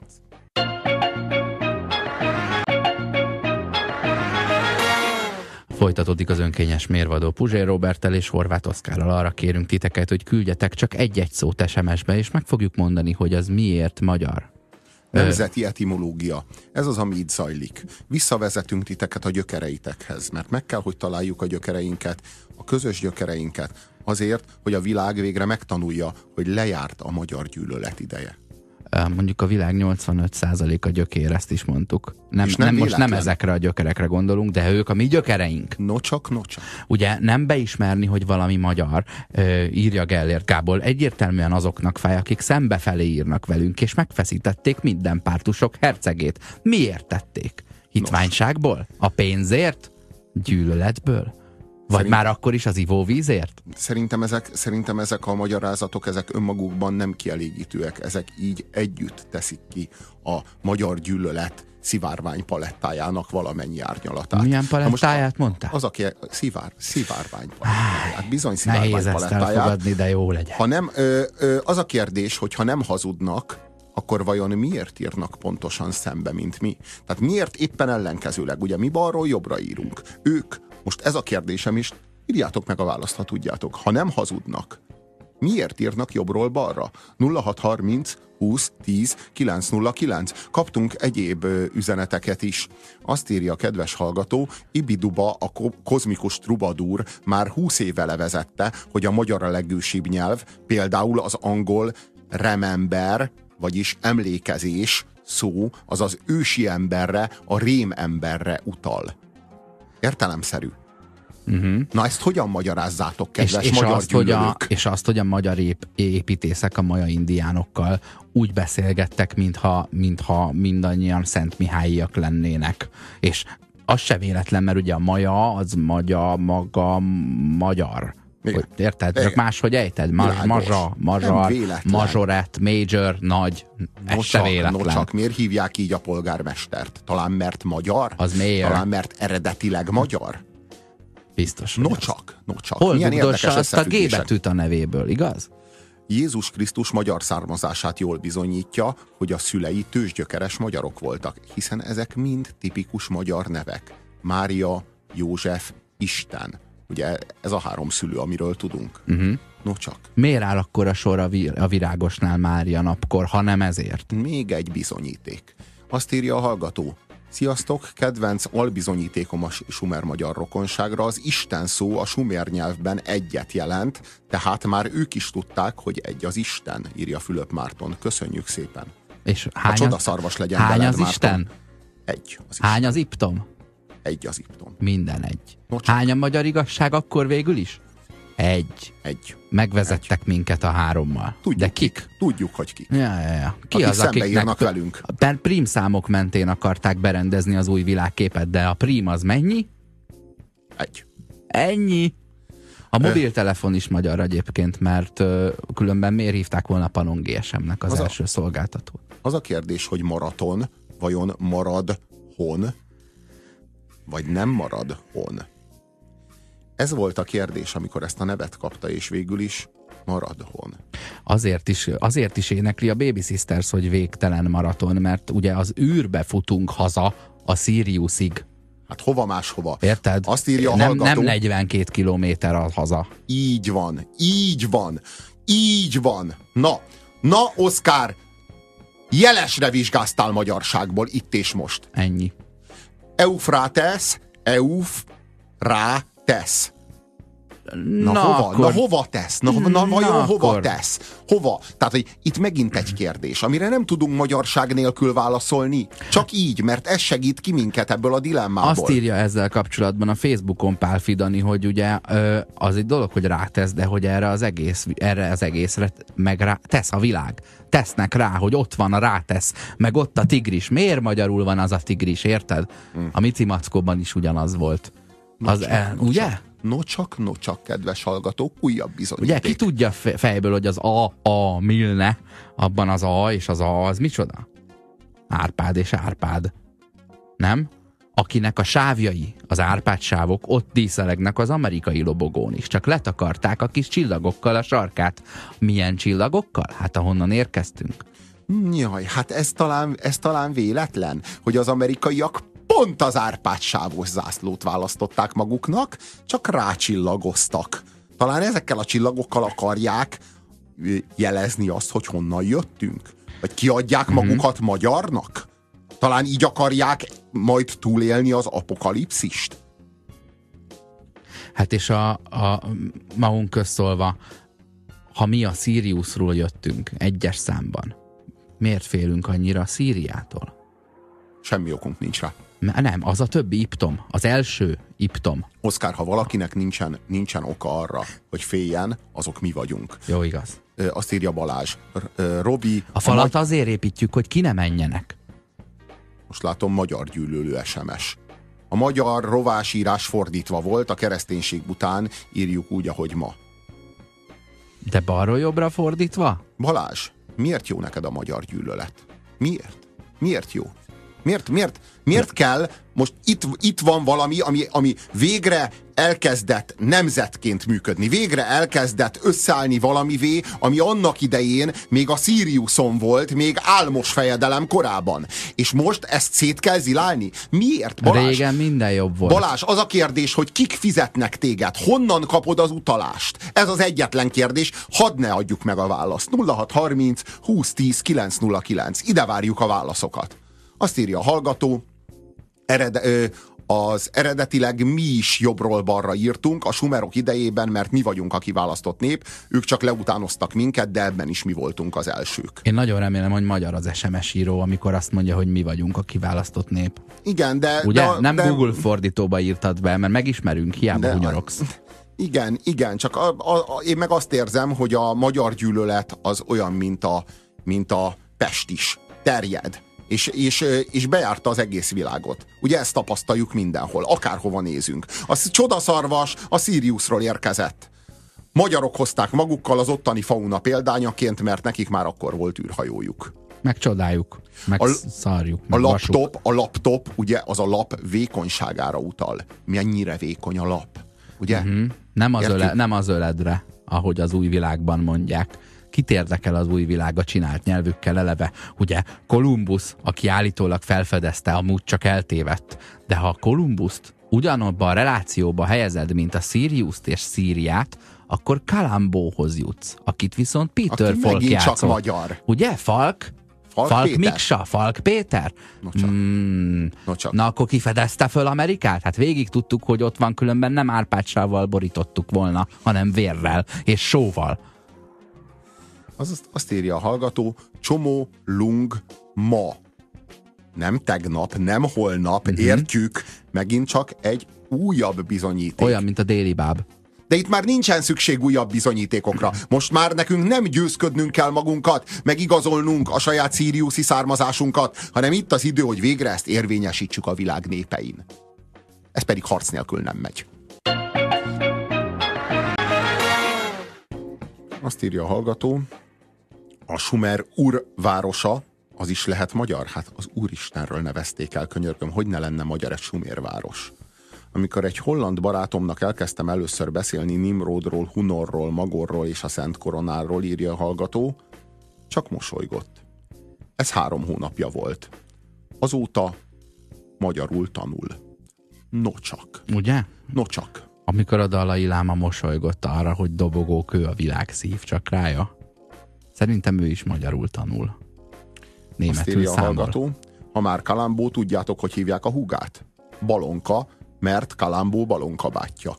Folytatódik az önkényes mérvadó Puzsér Roberttel és Horváth Oszkárral. Arra kérünk titeket, hogy küldjetek csak egy-egy szót SMS-be, és meg fogjuk mondani, hogy az miért magyar. Nemzeti etimológia. Ez az, ami itt zajlik. Visszavezetünk titeket a gyökereitekhez, mert meg kell, hogy találjuk a gyökereinket, a közös gyökereinket, azért, hogy a világ végre megtanulja, hogy lejárt a magyar gyűlölet ideje. Mondjuk a világ 85%-a gyökér, ezt is mondtuk. Most nem ezekre a gyökerekre gondolunk, de ők a mi gyökereink. Nocsak. Ugye nem beismerni, hogy valami magyar, írja Gellért Gábor, egyértelműen azoknak fáj, akik szembefelé írnak velünk, és megfeszítették minden pártusok hercegét. Miért tették? Hitványságból? A pénzért? Gyűlöletből? Vagy már akkor is az ivóvízért? Szerintem ezek a magyarázatok, ezek önmagukban nem kielégítőek. Ezek így együtt teszik ki a magyar gyűlölet szivárvány palettájának valamennyi árnyalatát. Milyen palettáját mondtál? Az, aki szivárvány palettáját. Bizony szivárvány palettáját. Nehéz ezt elfogadni, de jó legyen. Ha nem, az a kérdés, hogy ha nem hazudnak, akkor vajon miért írnak pontosan szembe, mint mi? Tehát miért éppen ellenkezőleg? Ugye mi balról jobbra írunk. Ők, most ez a kérdésem is, írjátok meg a választ, ha tudjátok. Ha nem hazudnak, miért írnak jobbról balra? 0630 20 10 909. Kaptunk egyéb üzeneteket is. Azt írja a kedves hallgató, Ibiduba, a kozmikus trubadúr már 20 éve levezette, hogy a magyar a legősibb nyelv, például az angol remember, vagyis emlékezés szó, az az ősi emberre, a rém emberre utal. Értelemszerű. Na ezt hogyan magyarázzátok, kedves magyar gyűlölők? És azt, hogy a magyar építészek a maja indiánokkal úgy beszélgettek, mintha mindannyian Szent Mihályiak lennének. És az se véletlen, mert ugye a maja az maga magyar. Érted? Csak máshogy ejted. Mazsa, mazsorett, major, nagy. Ez se véletlen. Csak miért hívják így a polgármestert? Talán mert magyar? Az mayor. Talán mert eredetileg magyar? Biztos. Nocsak. Hol dugdossa azt a G betűt a nevéből, igaz? Jézus Krisztus magyar származását jól bizonyítja, hogy a szülei tőzsgyökeres magyarok voltak, hiszen ezek mind tipikus magyar nevek. Mária, József, Isten. Ugye ez a 3 szülő, amiről tudunk. Nocsak. Miért áll akkor a sor a Virágosnál Mária napkor, ha nem ezért? Még egy bizonyíték. Azt írja a hallgató. Sziasztok, kedvenc albizonyítékom a sumer-magyar rokonságra. Az Isten szó a sumer nyelvben egyet jelent, tehát már ők is tudták, hogy egy az Isten, írja Fülöp Márton. Köszönjük szépen. És a csodaszarvas legyen hány veled, az Isten? Márton. Egy az Isten. Hány az Iptom? Egy az Iptom. Minden egy. Nocsak. Hány a magyar igazság akkor végül is? Egy. Megvezettek minket a 3-mal. De kik? Tudjuk, hogy kik. Ja. Ki akik az, szembeírnak velünk. Prím számok mentén akarták berendezni az új világképet, de a prím az mennyi? Egy. Ennyi. A mobiltelefon is magyar egyébként, mert különben miért hívták volna Panon GSM-nek az első szolgáltatót? Az a kérdés, hogy maraton, vajon marad hon, vagy nem marad hon? Ez volt a kérdés, amikor ezt a nevet kapta, és végül is marad hon. Azért is énekli a Baby Sisters, hogy végtelen maraton, mert ugye az űrbe futunk haza a Siriusig. Hát hova máshova? Érted? Azt írja a nem, hallgató. nem 42 kilométer a haza. Így van, így van, így van. Na, Oszkár, jelesre vizsgáztál magyarságból itt és most. Ennyi. Eufrates, eufrátesz. Na hova tesz? Vajon hova tesz? Hova? Tehát, hogy itt megint egy kérdés, amire nem tudunk magyarság nélkül válaszolni. Csak így, mert ez segít ki minket ebből a dilemmából. Azt írja ezzel kapcsolatban a Facebookon Pál Fidani, hogy ugye az egy dolog, hogy rátesz, de hogy erre az egészre meg tesz a világ. Tesznek rá, hogy ott van a rátesz, meg ott a tigris. Miért magyarul van az a tigris, érted? A Mici Mackóban is ugyanaz volt. Ugye? No csak, kedves hallgatók, újabb bizonyíték. Ugye, ki tudja fejből, hogy az A Milne, abban az A és az A az micsoda? Árpád és Árpád. Nem? Akinek a sávjai, az Árpád sávok ott díszelegnek az amerikai lobogón is. Csak letakarták a kis csillagokkal a sarkát. Milyen csillagokkal? Hát ahonnan érkeztünk. Jaj, hát ez talán véletlen, hogy az amerikaiak pont az Árpád-sávos zászlót választották maguknak, csak rácsillagoztak. Talán ezekkel a csillagokkal akarják jelezni azt, hogy honnan jöttünk? Vagy kiadják magukat magyarnak? Talán így akarják majd túlélni az apokalipszist? Hát és a magunk közszólva, ha mi a Siriusról jöttünk egyes számban, miért félünk annyira Szíriától? Semmi okunk nincs rá. Nem, az a többi iptom, az első iptom. Oszkár, ha valakinek nincsen oka arra, hogy féljen, azok mi vagyunk. Jó, igaz. Azt írja Balázs. Robi... A falat azért építjük, hogy ki ne menjenek. Most látom, magyar gyűlölő SMS. A magyar rovásírás fordítva volt, a kereszténység után írjuk úgy, ahogy ma. De balról jobbra fordítva? Balázs, miért jó neked a magyar gyűlölet? Miért jó? Miért kell, most itt van valami, ami végre elkezdett nemzetként működni, végre elkezdett összeállni valamivé, ami annak idején még a Siriuson volt, még álmos fejedelem korában. És most ezt szét kell zilálni? Miért, Balázs? Régen minden jobb volt. Balázs, az a kérdés, hogy kik fizetnek téged, honnan kapod az utalást? Ez az egyetlen kérdés, hadd ne adjuk meg a választ. 0630 2010 909. Ide várjuk a válaszokat. Azt írja a hallgató, az eredetileg mi is jobbról balra írtunk a sumerok idejében, mert mi vagyunk a kiválasztott nép, ők csak leutánoztak minket, de ebben is mi voltunk az elsők. Én nagyon remélem, hogy magyar az SMS író, amikor azt mondja, hogy mi vagyunk a kiválasztott nép. Igen, de... Ugye? Nem Google fordítóba írtad be, mert megismerünk, hiába hunyorogsz. Igen, csak én meg azt érzem, hogy a magyar gyűlölet az olyan, mint a pestis. Terjed. És bejárta az egész világot. Ugye ezt tapasztaljuk mindenhol, akárhova nézünk. A csodaszarvas a Siriusról érkezett. Magyarok hozták magukkal az ottani fauna példányaként, mert nekik már akkor volt űrhajójuk. Meg csodáljuk, meg szarjuk, meg a laptop, ugye, az a lap vékonyságára utal. Mennyire vékony a lap, ugye? Nem az öledre, ahogy az új világban mondják. Kit érdekel az új világa csinált nyelvükkel eleve? Ugye Kolumbusz, aki állítólag felfedezte, amúgy csak eltévedt. De ha Kolumbuszt ugyanabban a relációba helyezed, mint a Siriust és Szíriát, akkor Kalambóhoz jutsz, akit viszont Peter Falk játszott. Csak magyar. Ugye? Falk Miksa? Falk Péter? Na akkor kifedezte föl Amerikát? Hát végig tudtuk, hogy ott van, különben nem Árpád-sávval borítottuk volna, hanem vérrel és sóval. Azt írja a hallgató, csomó lung ma. Nem tegnap, nem holnap, értjük, megint csak egy újabb bizonyíték. Olyan, mint a Déli báb. De itt már nincsen szükség újabb bizonyítékokra. Most már nekünk nem győzködnünk kell magunkat, meg igazolnunk a saját szíriuszi származásunkat, hanem itt az idő, hogy végre ezt érvényesítsük a világ népein. Ez pedig harc nélkül nem megy. Azt írja a hallgató, a Sumer Ur városa, az is lehet magyar? Hát az Úristenről nevezték el, könyörgöm, hogy ne lenne magyar egy Sumer város. Amikor egy holland barátomnak elkezdtem először beszélni Nimrodról, Hunorról, Magorról és a Szent Koronáról, írja a hallgató, csak mosolygott. Ez 3 hónapja volt. Azóta magyarul tanul. Nocsak. Ugye? Nocsak. Amikor a Dalai Láma mosolygott arra, hogy dobogókő a világ szívcsakrája, szerintem ő is magyarul tanul. Németül azt írja a számol. hallgató, ha már Kalambó, tudjátok, hogy hívják a húgát? Balonka, mert Kalambó Balonka bátyja.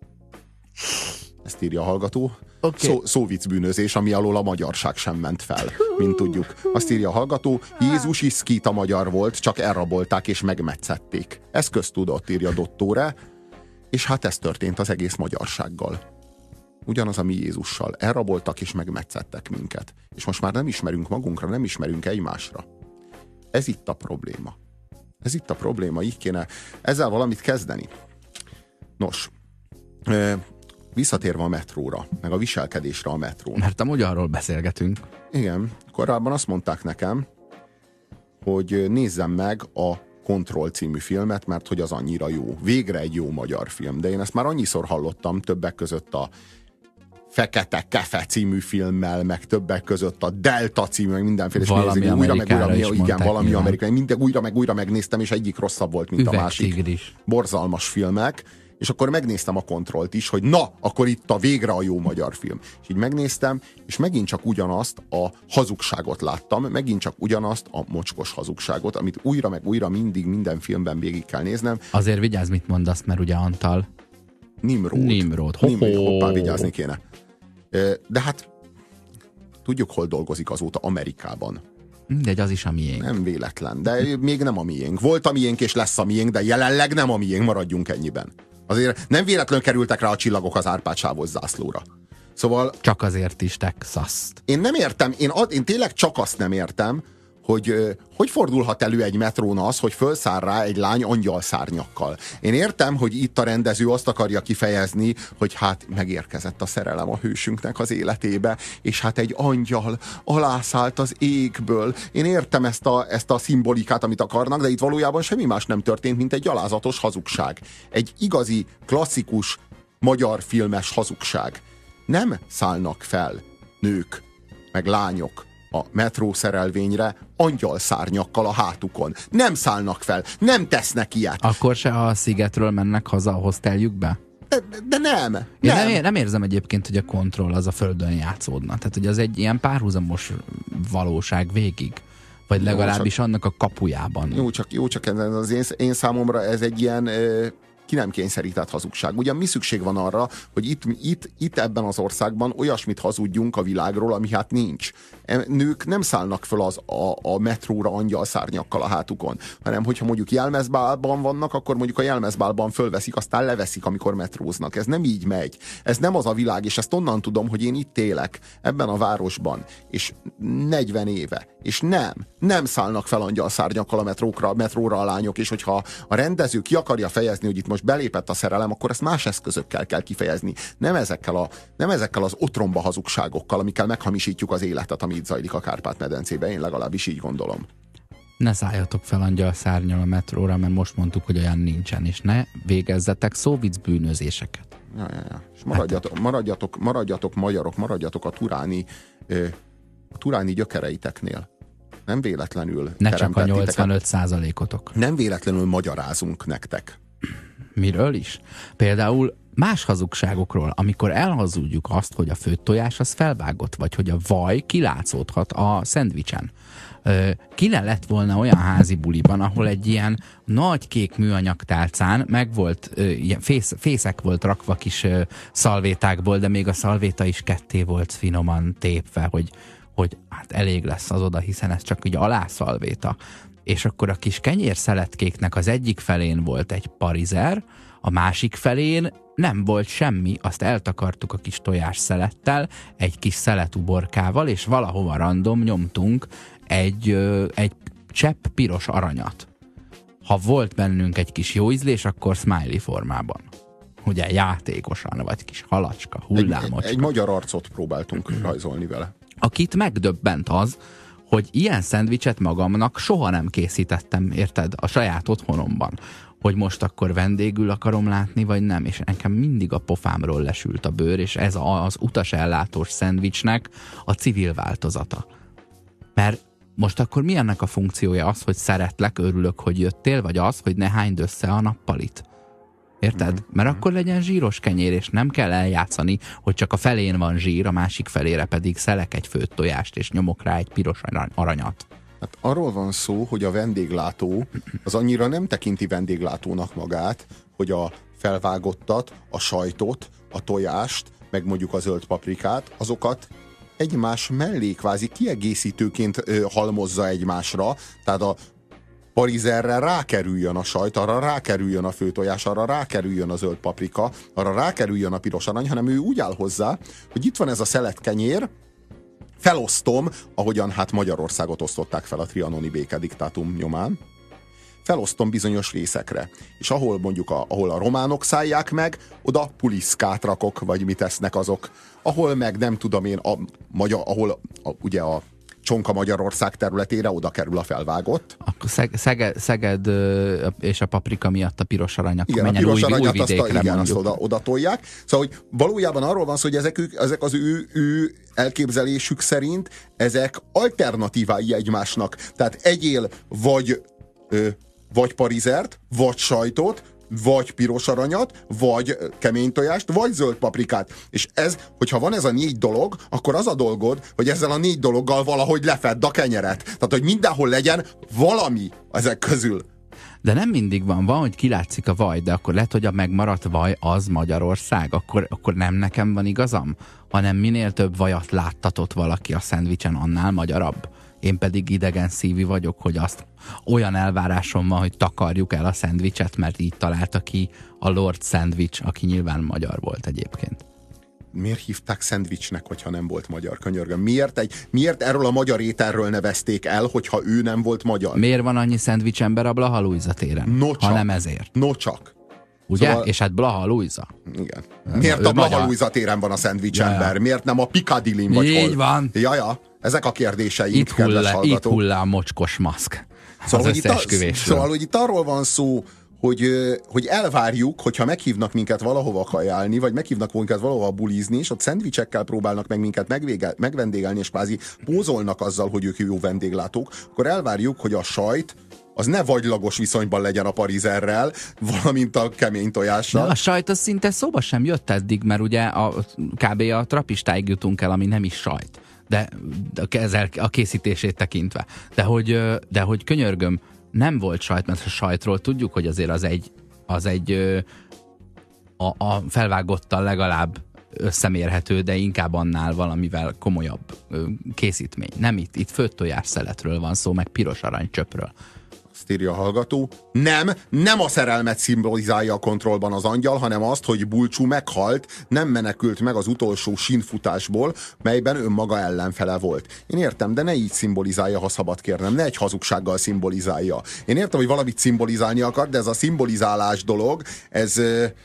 Ezt írja a hallgató. Okay. Szóvic bűnözés, ami alól a magyarság sem ment fel, mint tudjuk. Azt írja a hallgató, Jézus is szkíta magyar volt, csak elrabolták és megmetszették. Ez köztudott, írja Dottore, és hát ez történt az egész magyarsággal. Ugyanaz, ami Jézussal. Elraboltak és megmetszettek minket. És most már nem ismerünk magunkra, nem ismerünk egymásra. Ez itt a probléma. Ez itt a probléma, így kéne ezzel valamit kezdeni. Nos, visszatérve a metróra, meg a viselkedésre a metrón. Mert amúgy arról beszélgetünk. Igen, korábban azt mondták nekem, hogy nézzem meg a Kontroll című filmet, mert hogy az annyira jó. Végre egy jó magyar film. De én ezt már annyiszor hallottam, többek között a Fekete Kefe című filmmel, meg többek között a Delta című, meg mindenféle. Valami Amerikára is mondták. Igen, valami amerikai. Mindig újra megnéztem, és egyik rosszabb volt, mint a másik. Üvegtigris. Borzalmas filmek. És akkor megnéztem a Kontrollt is, hogy na, akkor itt a végre a jó magyar film. És így megnéztem, és megint csak ugyanazt a hazugságot láttam, megint csak ugyanazt a mocskos hazugságot, amit újra meg újra mindig minden filmben végig kell néznem. Azért vigyázz, mit mondasz, mert ugye Antal... Nimrod. Hoppá, vigyázni kéne. De hát tudjuk, hol dolgozik azóta, Amerikában. De az is a miénk. Nem véletlen, de még nem a miénk. Volt a miénk és lesz a miénk, de jelenleg nem a miénk, maradjunk ennyiben. Azért nem véletlenül kerültek rá a csillagok az Árpád sávos zászlóra. Szóval... Csak azért is Texas-t. Én nem értem, én tényleg csak azt nem értem, hogy fordulhat elő egy metrón az, hogy fölszáll rá egy lány angyalszárnyakkal. Én értem, hogy itt a rendező azt akarja kifejezni, hogy hát megérkezett a szerelem a hősünknek az életébe, és hát egy angyal alászállt az égből. Én értem ezt a szimbolikát, amit akarnak, de itt valójában semmi más nem történt, mint egy gyalázatos hazugság. Egy igazi, klasszikus, magyar filmes hazugság. Nem szállnak fel nők, meg lányok a metró szerelvényre angyalszárnyakkal a hátukon. Nem szállnak fel, nem tesznek ilyet. Akkor se a szigetről mennek haza a hoszteljükbe? De nem. Én nem érzem egyébként, hogy a Kontroll az a földön játszódna. Tehát, hogy az egy ilyen párhuzamos valóság végig. Vagy legalábbis annak a kapujában. Jó, csak az én számomra ez egy ilyen ki nem kényszerített hazugság. Ugyan mi szükség van arra, hogy itt ebben az országban olyasmit hazudjunk a világról, ami hát nincs. Nők nem szállnak föl a metróra angyalszárnyakkal a hátukon, hanem hogyha mondjuk jelmezbálban vannak, akkor mondjuk a jelmezbálban fölveszik, aztán leveszik, amikor metróznak. Ez nem így megy. Ez nem az a világ, és ezt onnan tudom, hogy én itt élek, ebben a városban, és 40 éve, és nem szállnak fel angyalszárnyakkal a metróra a lányok, és hogyha a rendező ki akarja fejezni, hogy itt most belépett a szerelem, akkor ezt más eszközökkel kell kifejezni. Nem ezekkel az otromba hazugságokkal, amikkel meghamisítjuk az életet, ami itt zajlik a Kárpát-medencében. Én legalábbis így gondolom. Ne szálljatok fel angyalszárnnyal a metróra, mert most mondtuk, hogy olyan nincsen, és ne végezzetek szóvic bűnözéseket. Ja. És maradjatok magyarok, maradjatok a turáni gyökereiteknél. Nem véletlenül ne csak a 85%-otok. Nem véletlenül magyarázunk nektek. Miről is? Például más hazugságokról, amikor elhazudjuk azt, hogy a főtt tojás az felvágott, vagy hogy a vaj kilátszódhat a szendvicsen. Kine lett volna olyan házi buliban, ahol egy ilyen nagy kék műanyag tálcán meg volt, ilyen fészek volt rakva kis szalvétákból, de még a szalvéta is ketté volt finoman tépve, hogy hát elég lesz az oda, hiszen ez csak így alászalvéta. És akkor a kis kenyérszeletkéknek az egyik felén volt egy parizer, a másik felén nem volt semmi, azt eltakartuk a kis tojásszelettel, egy kis szelituborkával, és valahova random nyomtunk egy csepp piros aranyat. Ha volt bennünk egy kis jó ízlés, akkor smiley formában. ugye játékosan, vagy kis halacska, hullámocska. Egy magyar arcot próbáltunk rajzolni vele. Akit megdöbbent az, hogy ilyen szendvicset magamnak soha nem készítettem, érted? A saját otthonomban. Hogy most akkor vendégül akarom látni, vagy nem. És nekem mindig a pofámról lesült a bőr, és ez az utasellátós szendvicsnek a civil változata. Mert most akkor mi ennek a funkciója? Az, hogy szeretlek, örülök, hogy jöttél, vagy az, hogy ne hányd össze a nappalit? Érted? Mert akkor legyen zsíros kenyér, és nem kell eljátszani, hogy csak a felén van zsír, a másik felére pedig szelek egy főtt tojást, és nyomok rá egy piros aranyat. Hát arról van szó, hogy a vendéglátó az annyira nem tekinti vendéglátónak magát, hogy a felvágottat, a sajtot, a tojást, meg mondjuk a zöld paprikát, azokat egymás mellé kvázi kiegészítőként halmozza egymásra, tehát a parizerre rákerüljön a sajt, arra rákerüljön a főtojás, arra rákerüljön a zöld paprika, arra rákerüljön a piros arany, hanem ő úgy áll hozzá, hogy itt van ez a szeletkenyér, felosztom, ahogyan hát Magyarországot osztották fel a trianoni békediktátum nyomán, felosztom bizonyos részekre. És ahol mondjuk ahol a románok szállják meg, oda puliszkát rakok, vagy mit esznek azok. Ahol meg nem tudom én, ugye a Csonka Magyarország területére oda kerül a felvágott. Akkor Szeged és a paprika miatt a piros arany, akkor igen, menjen új vidékre, igen, azt oda tolják. Szóval, hogy valójában arról van szó, hogy ezek az ő elképzelésük szerint ezek alternatívái egymásnak. Tehát egyél vagy parizert, vagy sajtot, vagy piros aranyat, vagy kemény tojást, vagy zöld paprikát. És ez, hogyha van ez a 4 dolog, akkor az a dolgod, hogy ezzel a 4 dologgal valahogy lefedd a kenyeret. Tehát, hogy mindenhol legyen valami ezek közül. De nem mindig van, hogy kilátszik a vaj, de akkor lehet, hogy a megmaradt vaj az Magyarország, akkor nem nekem van igazam, hanem minél több vajat láttatott valaki a szendvicsen, annál magyarabb. Én pedig idegen szívű vagyok, hogy azt olyan elvárásom van, hogy takarjuk el a szendvicset, mert így találta ki a Lord Sandwich, aki nyilván magyar volt egyébként. Miért hívták szendvicsnek, hogyha nem volt magyar, könyörgöm? Miért erről a magyar ételről nevezték el, hogyha ő nem volt magyar? Miért van annyi szendvics ember a Blaha Lujza téren? Ha nem ezért. Nocsak. Ugye? Szóval... És hát Blaha Lujza. Igen. Miért a Blaha Lujza téren van a szendvics ember? Miért nem a Piccadillyn vagy hol? Így van. Jaja, ezek a kérdéseink, kedves hallgatók. Itt hull a mocskos maszk. Szóval, hogy itt arról van szó, hogy elvárjuk, hogyha meghívnak minket valahova kajálni, vagy meghívnak minket valahova bulizni, és ott szendvicsekkel próbálnak meg minket megvendégelni, és kvázi pózolnak azzal, hogy ők jó vendéglátók, akkor elvárjuk, hogy a sajt az ne vagylagos viszonyban legyen a parizerrel, valamint a kemény tojással. De a sajt az szinte szóba sem jött eddig, mert ugye kb. A trapistáig jutunk el, ami nem is sajt. De a készítését tekintve. De hogy könyörgöm, nem volt sajt, mert a sajtról tudjuk, hogy azért az egy a felvágottal legalább összemérhető, de inkább annál valamivel komolyabb készítmény. Nem itt főtt tojás szeletről van szó, meg piros aranycsöpről. Azt írja a hallgató. Nem a szerelmet szimbolizálja a Kontrollban az angyal, hanem azt, hogy Bulcsú meghalt, nem menekült meg az utolsó sínfutásból, melyben önmaga ellenfele volt. Én értem, de ne így szimbolizálja, ha szabad kérnem, ne egy hazugsággal szimbolizálja. Én értem, hogy valamit szimbolizálni akar, de ez a szimbolizálás dolog, ez...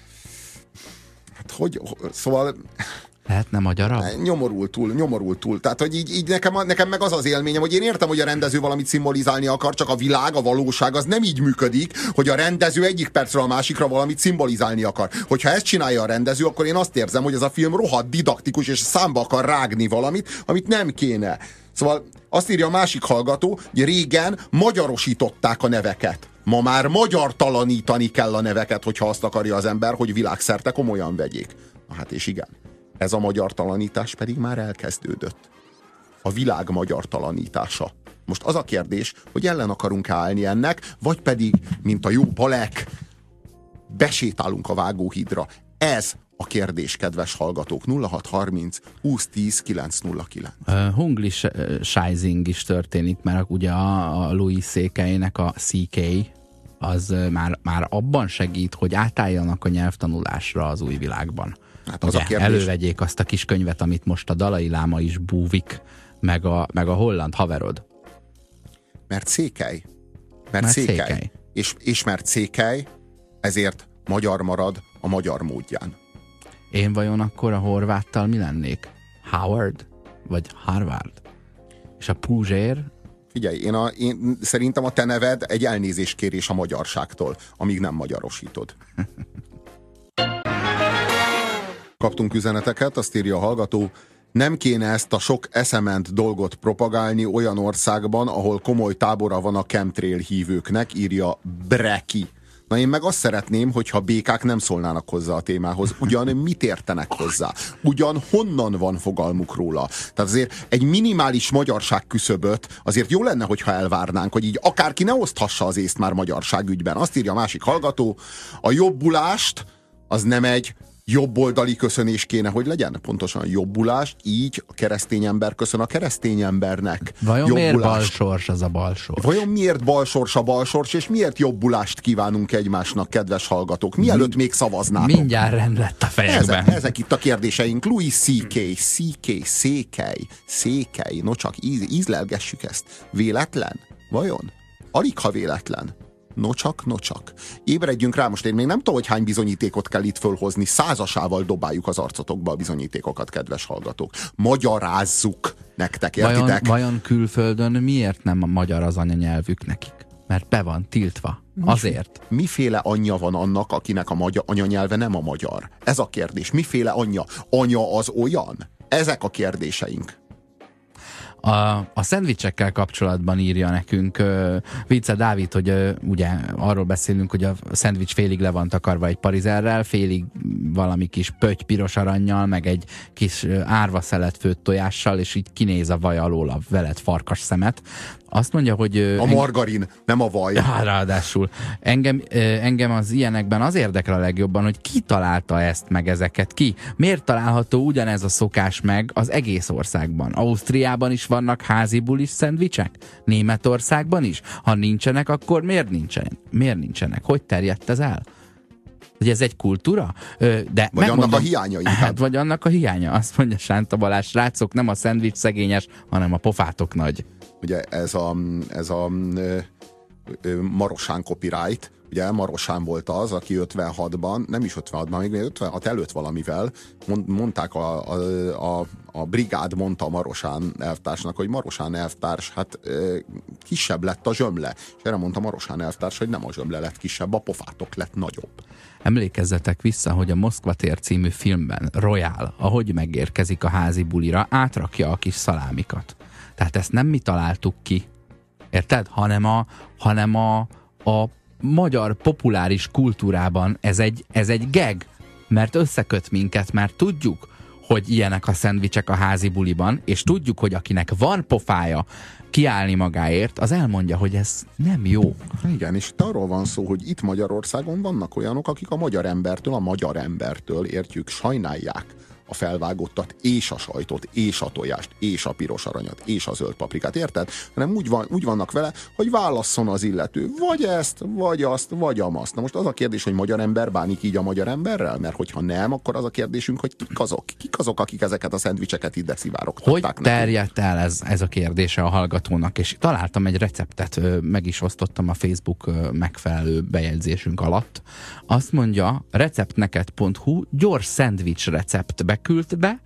Szóval... Lehetne magyarabb? Nyomorul túl. Tehát, hogy így nekem meg az az élményem, hogy én értem, hogy a rendező valamit szimbolizálni akar, csak a világ, a valóság az nem így működik, hogy a rendező egyik percről a másikra valamit szimbolizálni akar. Hogyha ezt csinálja a rendező, akkor én azt érzem, hogy ez a film rohadt didaktikus, és számba akar rágni valamit, amit nem kéne. Szóval azt írja a másik hallgató, hogy régen magyarosították a neveket. Ma már magyartalanítani kell a neveket, hogyha azt akarja az ember, hogy világszerte komolyan vegyék. Na hát és igen. Ez a magyartalanítás pedig már elkezdődött. A világ magyartalanítása. Most az a kérdés, hogy ellen akarunk állni ennek, vagy pedig, mint a jó Balek, besétálunk a vágóhídra. Ez a kérdés, kedves hallgatók. 0630 2010 909. Hunglisizing is történik, mert ugye a Louis CK-nek a CK az már abban segít, hogy átálljanak a nyelvtanulásra az új világban. Hát az ugye, elővegyék azt a kis könyvet, amit most a Dalai Láma is búvik, meg a holland haverod. Mert székely. És mert székely, ezért magyar marad a magyar módján. Én vajon akkor a horváttal mi lennék? Howard? Vagy Harvard? És a Puzsér? Figyelj, én szerintem a te neved egy elnézéskérés a magyarságtól, amíg nem magyarosítod. Kaptunk üzeneteket, azt írja a hallgató, nem kéne ezt a sok eszement dolgot propagálni olyan országban, ahol komoly tábora van a chemtrail hívőknek, írja Breki. Na én meg azt szeretném, hogyha békák nem szólnának hozzá a témához. Ugyan mit értenek hozzá? Ugyan honnan van fogalmuk róla? Tehát azért egy minimális magyarság küszöböt azért jó lenne, hogyha elvárnánk, hogy így akárki ne oszthassa az észt már magyarságügyben. Azt írja a másik hallgató, a jobbulást az nem egy jobboldali köszönés kéne, hogy legyen? Pontosan a jobbulást, így a keresztény ember köszön a keresztény embernek. Vajon miért balsors az a balsors? Vajon miért balsors a balsors, és miért jobbulást kívánunk egymásnak, kedves hallgatók? Mielőtt még szavaznátok. Mindjárt rend lett a fejekben. Ezek itt a kérdéseink. Louis Székely. No csak ízlelgessük ezt. Véletlen? Vajon? Alig ha véletlen. No csak. Ébredjünk rá, most én még nem tudom, hogy hány bizonyítékot kell itt fölhozni, százasával dobáljuk az arcotokba a bizonyítékokat, kedves hallgatók. Magyarázzuk nektek, értitek? Vajon külföldön miért nem a magyar az anyanyelvük nekik? Mert be van tiltva. Azért. Miféle anyja van annak, akinek a anyanyelve nem a magyar? Ez a kérdés. Miféle anyja? Anya az olyan? Ezek a kérdéseink. A szendvicsekkel kapcsolatban írja nekünk Vince Dávid, hogy ugye arról beszélünk, hogy a szendvics félig le van takarva egy parizerrel, félig valami kis pötty piros arannyal, meg egy kis árva szelet főtt tojással, és így kinéz a vaj alól a velet farkas szemet. Azt mondja, hogy... A margarin, nem a vaj. Ráadásul. Engem az ilyenekben az érdekel a legjobban, hogy ki találta ezt meg ezeket ki. Miért található ugyanez a szokás meg az egész országban? Ausztriában is vannak házi bulis szendvicsek? Németországban is? Ha nincsenek, akkor miért nincsenek? Hogy terjedt ez el? Hogy ez egy kultúra? De vagy annak a hiánya inkább. Hát, vagy annak a hiánya. Azt mondja Sánta Balázs, srácok, nem a szendvics szegényes, hanem a pofátok nagy. Ugye ez a Marosán copyright, ugye Marosán volt az, aki 56-ban, nem is 56-ban, még 56 előtt valamivel mondták a brigád mondta a Marosán elvtársnak, hogy Marosán elvtárs, hát kisebb lett a zsömle. És erre mondta Marosán elvtárs, hogy nem a zsömle lett kisebb, a pofátok lett nagyobb. Emlékezzetek vissza, hogy a Moszkva tér című filmben Royal, ahogy megérkezik a házi bulira, átrakja a kis szalámikat. Tehát ezt nem mi találtuk ki, érted? Hanem a magyar populáris kultúrában ez egy gag, mert összeköt minket, mert tudjuk, hogy ilyenek a szendvicsek a házi buliban, és tudjuk, hogy akinek van pofája kiállni magáért, az elmondja, hogy ez nem jó. Igen, és itt arról van szó, hogy itt Magyarországon vannak olyanok, akik a magyar embertől, értjük, sajnálják a felvágottat, és a sajtot, és a tojást, és a piros aranyat, és a zöld paprikát, érted? Hanem úgy vannak vele, hogy válasszon az illető, vagy ezt, vagy azt, vagy amazt. Na most az a kérdés, hogy magyar ember bánik így a magyar emberrel? Mert hogyha nem, akkor az a kérdésünk, hogy kik azok, akik ezeket a szendvicseket ide szivárogtatták. Hogy terjedt el ez a kérdése a hallgatónak, és találtam egy receptet, meg is osztottam a Facebook megfelelő bejegyzésünk alatt. Azt mondja, receptneked.hu gyors szendvics receptbe küldte be,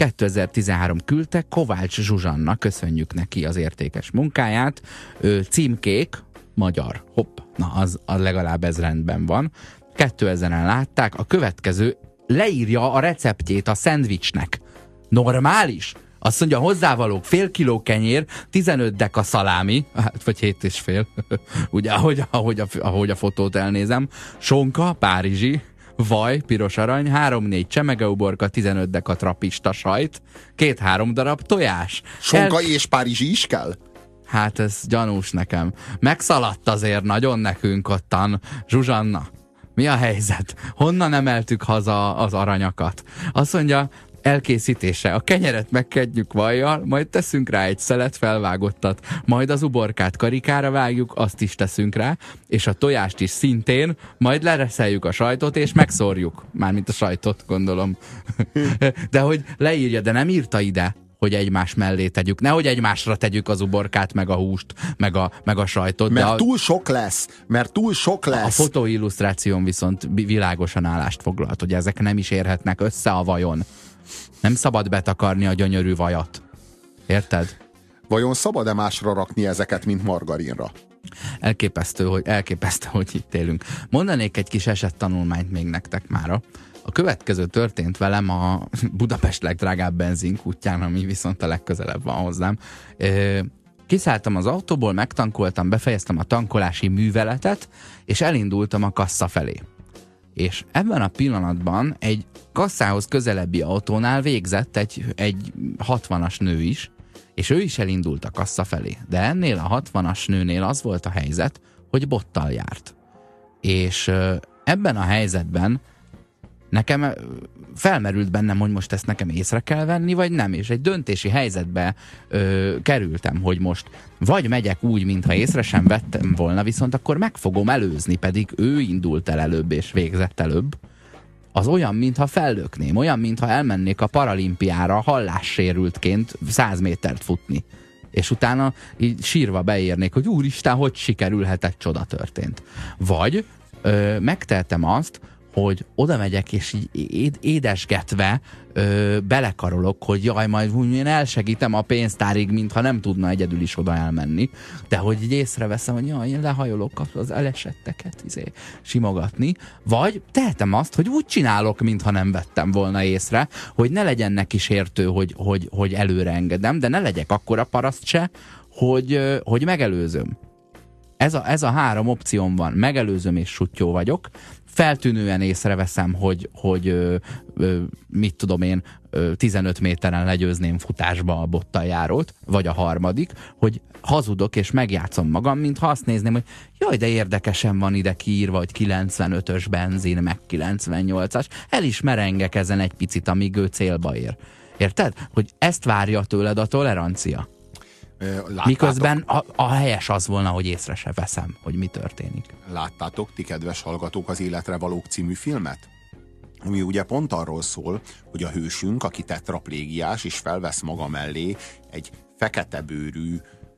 2013 küldte Kovács Zsuzsanna, köszönjük neki az értékes munkáját. Címkék, magyar, hopp, na az legalább ez rendben van. 2000-en látták, a következő leírja a receptjét a szendvicsnek. Normális? Azt mondja, hozzávalók fél kiló kenyér, 15 deka szalámi, hát vagy 7,5, ugye, ahogy a fotót elnézem, sonka, párizsi, vaj, piros arany, 3-4 csemegeuborka, 15 deka trapista sajt, 2-3 darab tojás. Sonka és párizsi is kell? Hát ez gyanús nekem. Megszaladt azért nagyon nekünk ottan. Zsuzsanna, mi a helyzet? Honnan emeltük haza az aranyakat? Azt mondja, elkészítése. A kenyeret megkedjük vajjal, majd teszünk rá egy szelet felvágottat, majd az uborkát karikára vágjuk, azt is teszünk rá, és a tojást is szintén, majd lereszeljük a sajtot, és megszórjuk. Mármint a sajtot, gondolom. De hogy leírja, de nem írta ide, hogy egymás mellé tegyük. Nehogy egymásra tegyük az uborkát, meg a húst, meg a sajtot. Mert túl sok lesz. A fotóillusztráción viszont világosan állást foglalt, hogy ezek nem is érhetnek össze a vajon. Nem szabad betakarni a gyönyörű vajat. Érted? Vajon szabad-e másra rakni ezeket, mint margarinra? Elképesztő, hogy itt élünk. Mondanék egy kis esettanulmányt még nektek mára. A következő történt velem a Budapest legdrágább benzinkútján, ami viszont a legközelebb van hozzám. Kiszálltam az autóból, megtankoltam, befejeztem a tankolási műveletet, és elindultam a kassa felé. És ebben a pillanatban egy kasszához közelebbi autónál végzett egy 60-as nő is, és ő is elindult a kassa felé. De ennél a 60-as nőnél az volt a helyzet, hogy bottal járt. És ebben a helyzetben nekem felmerült bennem, hogy most ezt nekem észre kell venni, vagy nem. És egy döntési helyzetbe kerültem, hogy most vagy megyek úgy, mintha észre sem vettem volna, viszont akkor meg fogom előzni, pedig ő indult el előbb és végzett előbb. Az olyan, mintha fellökném, olyan, mintha elmennék a paralimpiára hallássérültként 100 métert futni. És utána így sírva beérnék, hogy úristen, hogy sikerülhetett, csoda történt. Vagy megtehetem azt, hogy oda megyek, és így édesgetve belekarolok, hogy jaj, majd én elsegítem a pénztárig, mintha nem tudna egyedül is oda elmenni, de hogy így észreveszem, hogy jaj, én lehajolok az elesetteket simogatni, vagy tehetem azt, hogy úgy csinálok, mintha nem vettem volna észre, hogy ne legyen neki sértő, hogy előre engedem, de ne legyek akkora paraszt se, hogy megelőzöm. Ez a 3 opcióm van. Megelőzöm és suttyó vagyok. Feltűnően észreveszem, hogy mit tudom én, 15 méteren legyőzném futásba a bottaljárót, vagy a harmadik, hogy hazudok és megjátszom magam, mintha azt nézném, hogy jaj, de érdekesen van ide kiírva, hogy 95-ös benzin, meg 98-as. El is merengek ezen egy picit, amíg ő célba ér. Érted? Hogy ezt várja tőled a tolerancia. Láttátok? Miközben a helyes az volna, hogy észre se veszem, hogy mi történik. Láttátok, ti kedves hallgatók, az Életre valók című filmet? Ami ugye pont arról szól, hogy a hősünk, aki tetraplégiás, és felvesz maga mellé egy fekete bőrű,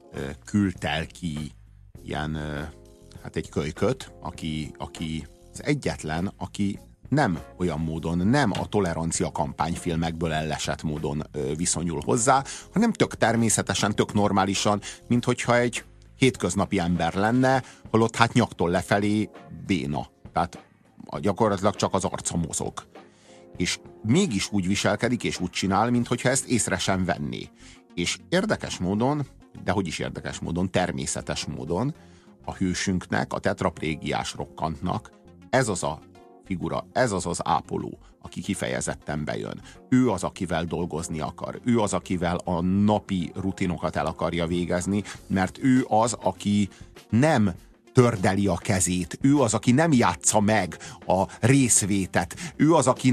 kültelki ilyen, hát egy kölyköt, aki az egyetlen, aki nem olyan módon, nem a tolerancia kampányfilmekből ellesett módon viszonyul hozzá, hanem tök természetesen, tök normálisan, mint hogyha egy hétköznapi ember lenne, holott hát nyaktól lefelé béna. Tehát gyakorlatilag csak az arca mozog. És mégis úgy viselkedik és úgy csinál, mintha ezt észre sem venné. És érdekes módon, de hogy is érdekes módon, természetes módon a hősünknek, a tetraplégiás rokkantnak ez az a figura, ez az az ápoló, aki kifejezetten bejön. Ő az, akivel dolgozni akar. Ő az, akivel a napi rutinokat el akarja végezni, mert ő az, aki nem tördeli a kezét. Ő az, aki nem játsza meg a részvétet. Ő az, aki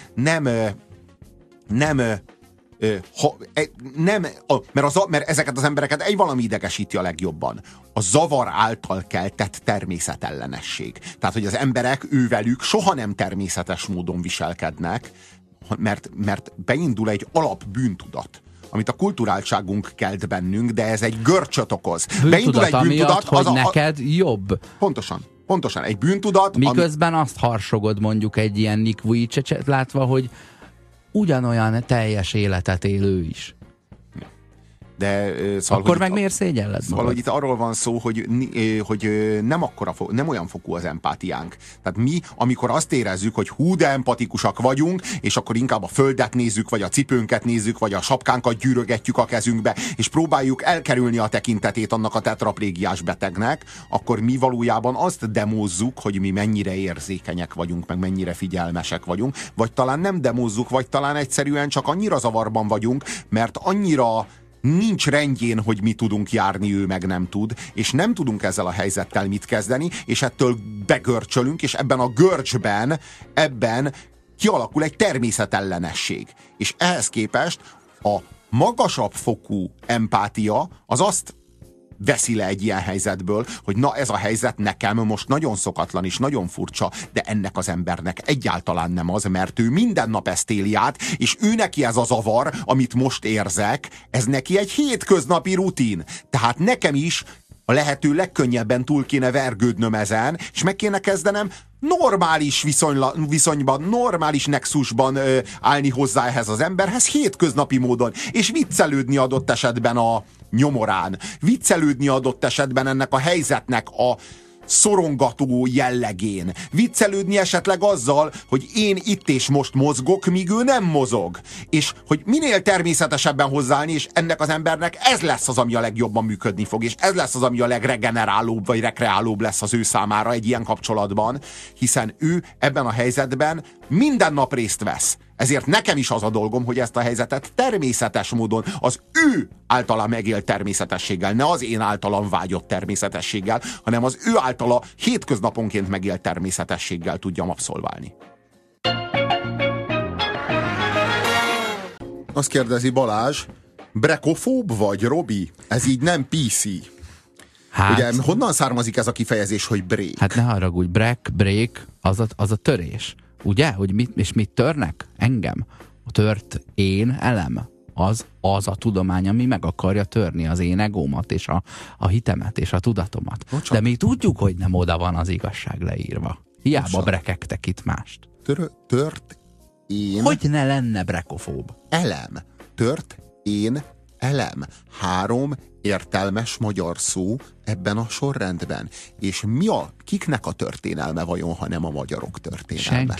mert ezeket az embereket egy valami idegesíti a legjobban. A zavar által keltett természetellenesség. Tehát, hogy az emberek ővelük soha nem természetes módon viselkednek, mert beindul egy alapbűntudat, amit a kulturáltságunk kelt bennünk, de ez egy görcsöt okoz. Beindul egy bűntudat, hogy neked jobb. Pontosan, egy bűntudat. Miközben azt harsogod mondjuk egy ilyen Nick Vujicicet látva, hogy ugyanolyan teljes életet élő is. De, szóval, akkor meg miért szégyelled szóval, hogy itt arról van szó, hogy nem olyan fokú az empátiánk. Tehát mi, amikor azt érezzük, hogy hú, de empatikusak vagyunk, és akkor inkább a földet nézzük, vagy a cipőnket nézzük, vagy a sapkánkat gyűrögetjük a kezünkbe, és próbáljuk elkerülni a tekintetét annak a tetraplégiás betegnek, akkor mi valójában azt demózzuk, hogy mi mennyire érzékenyek vagyunk, meg mennyire figyelmesek vagyunk, vagy talán nem demózzuk, vagy talán egyszerűen csak annyira zavarban vagyunk, mert annyira nincs rendjén, hogy mi tudunk járni, ő meg nem tud, és nem tudunk ezzel a helyzettel mit kezdeni, és ettől begörcsölünk, és ebben a görcsben, kialakul egy természetellenesség. És ehhez képest a magasabb fokú empátia az azt veszi le egy ilyen helyzetből, hogy na ez a helyzet nekem most nagyon szokatlan és nagyon furcsa, de ennek az embernek egyáltalán nem az, mert ő minden nap ezt éli át, és ő neki ez a zavar, amit most érzek, ez neki egy hétköznapi rutin. Tehát nekem is a lehető legkönnyebben túl kéne vergődnöm ezen, és meg kéne kezdenem normális viszonyban, normális nexusban állni hozzá ehhez az emberhez, hétköznapi módon, és viccelődni adott esetben a nyomorán, viccelődni adott esetben ennek a helyzetnek a szorongató jellegén. Viccelődni esetleg azzal, hogy én itt és most mozgok, míg ő nem mozog. És hogy minél természetesebben hozzáállni, és ennek az embernek ez lesz az, ami a legjobban működni fog, és ez lesz az, ami a legregenerálóbb, vagy rekreálóbb lesz az ő számára egy ilyen kapcsolatban, hiszen ő ebben a helyzetben minden nap részt vesz. Ezért nekem is az a dolgom, hogy ezt a helyzetet természetes módon, az ő általa megélt természetességgel, ne az én általam vágyott természetességgel, hanem az ő általa hétköznaponként megélt természetességgel tudjam abszolválni. Azt kérdezi Balázs, brekofób vagy, Robi? Ez így nem PC. Hát, ugye honnan származik ez a kifejezés, hogy break? Hát ne haragudj, break, az a törés. Ugye? Hogy mit törnek? Engem. A tört én elem. Az a tudomány, ami meg akarja törni az én egómat, és a hitemet, és a tudatomat. De mi tudjuk, hogy nem oda van az igazság leírva. Hiába brekektek itt mást. Tört én... Hogy ne lenne brekofób? Elem. Tört én elem. 3 értelmes magyar szó ebben a sorrendben. És kiknek a történelme vajon, ha nem a magyarok történelme?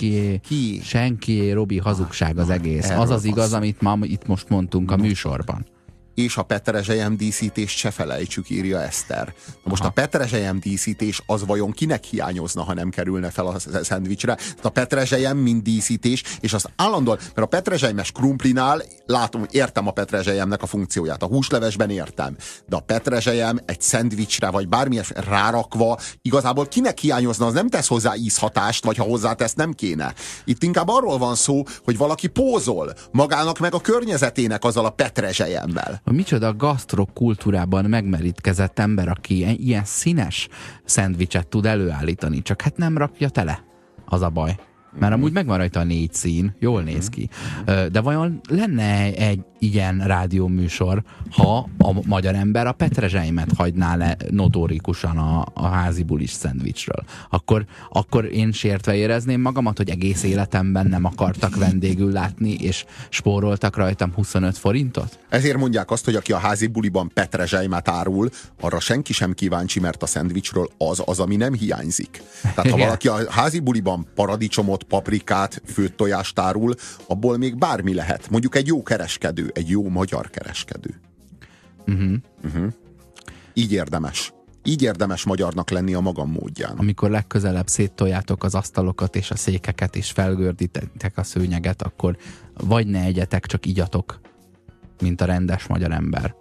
Senkié, Robi, hazugság az egész. Az igaz, amit ma itt most mondtunk a műsorban. És a petrezselyem díszítést se felejtsük, írja Eszter. Na most a petrezselyem díszítés az vajon kinek hiányozna, ha nem kerülne fel a szendvicsre? A petrezselyem mint díszítés, és az állandóan, mert a petrezselymes krumplinál látom, értem a petrezselyemnek a funkcióját, a húslevesben értem, de a petrezselyem egy szendvicsre, vagy bármilyen rárakva, igazából kinek hiányozna, az nem tesz hozzá ízhatást, vagy ha hozzátesz, nem kéne. Itt inkább arról van szó, hogy valaki pózol magának meg a környezetének azzal a petrezselyemmel. Micsoda gasztrokultúrában megmerítkezett ember, aki ilyen színes szendvicset tud előállítani, csak hát nem rakja tele. Az a baj. Mert amúgy megvan rajta a 4 szín, jól néz ki. De vajon lenne egy ilyen rádióműsor, ha a magyar ember a petrezselymet hagyná le notórikusan a házi bulis szendvicsről? Akkor én sértve érezném magamat, hogy egész életemben nem akartak vendégül látni, és spóroltak rajtam 25 forintot? Ezért mondják azt, hogy aki a házi buliban petrezselymet árul, arra senki sem kíváncsi, mert a szendvicsről az, ami nem hiányzik. Tehát ha valaki a házi buliban paradicsomot, paprikát, főtt tojást árul, abból még bármi lehet. Mondjuk egy jó kereskedő, egy jó magyar kereskedő. Így érdemes magyarnak lenni a magam módján. Amikor legközelebb széttoljátok az asztalokat és a székeket, és felgördítek a szőnyeget, akkor vagy ne egyetek, csak igyatok, mint a rendes magyar ember.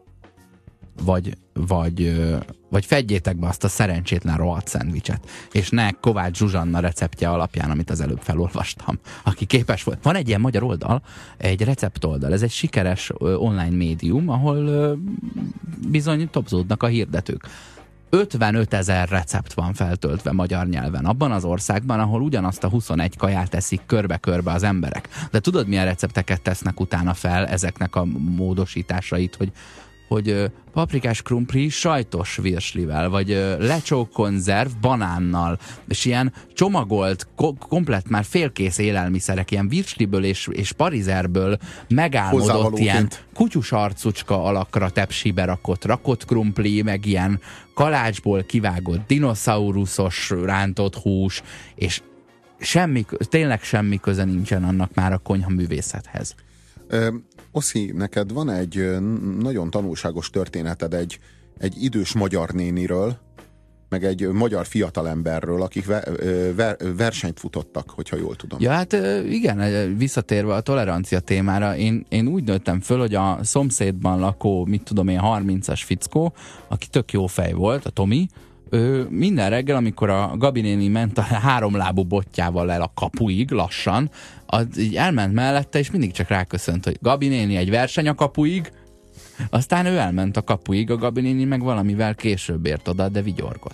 Vagy fedjétek be azt a szerencsétlen rohadt szendvicset. És ne Kovács Zsuzsanna receptje alapján, amit az előbb felolvastam. Aki képes volt. Van egy ilyen magyar oldal, egy receptoldal. Ez egy sikeres online médium, ahol bizony topzódnak a hirdetők. 55 000 recept van feltöltve magyar nyelven. Abban az országban, ahol ugyanazt a 21 kaját eszik körbe-körbe az emberek. De tudod, milyen recepteket tesznek utána fel ezeknek a módosításait, hogy paprikás krumpli sajtos virslivel, vagy lecsókonzerv banánnal, és ilyen csomagolt, komplett már félkész élelmiszerek, ilyen virsliből és parizerből megálmodott ilyen kutyus arcucska alakra tepsibe rakott krumpli, meg ilyen kalácsból kivágott dinoszauruszos rántott hús, és tényleg semmi köze nincsen annak már a konyhaművészethez. Oszi, neked van egy nagyon tanulságos történeted egy idős magyar néniről, meg egy magyar fiatalemberről, akik versenyt futottak, hogyha jól tudom. Ja, hát igen, visszatérve a tolerancia témára, én úgy nőttem föl, hogy a szomszédban lakó, 30-as fickó, aki tök jó fej volt, a Tomi, ő minden reggel, amikor a Gabi néni ment a 3 lábú botjával el a kapuig lassan, az így elment mellette, és mindig csak ráköszönt, hogy Gabi néni, egy verseny a kapuig, Aztán ő elment a kapuig, a Gabi néni meg valamivel később ért oda, de vigyorgott.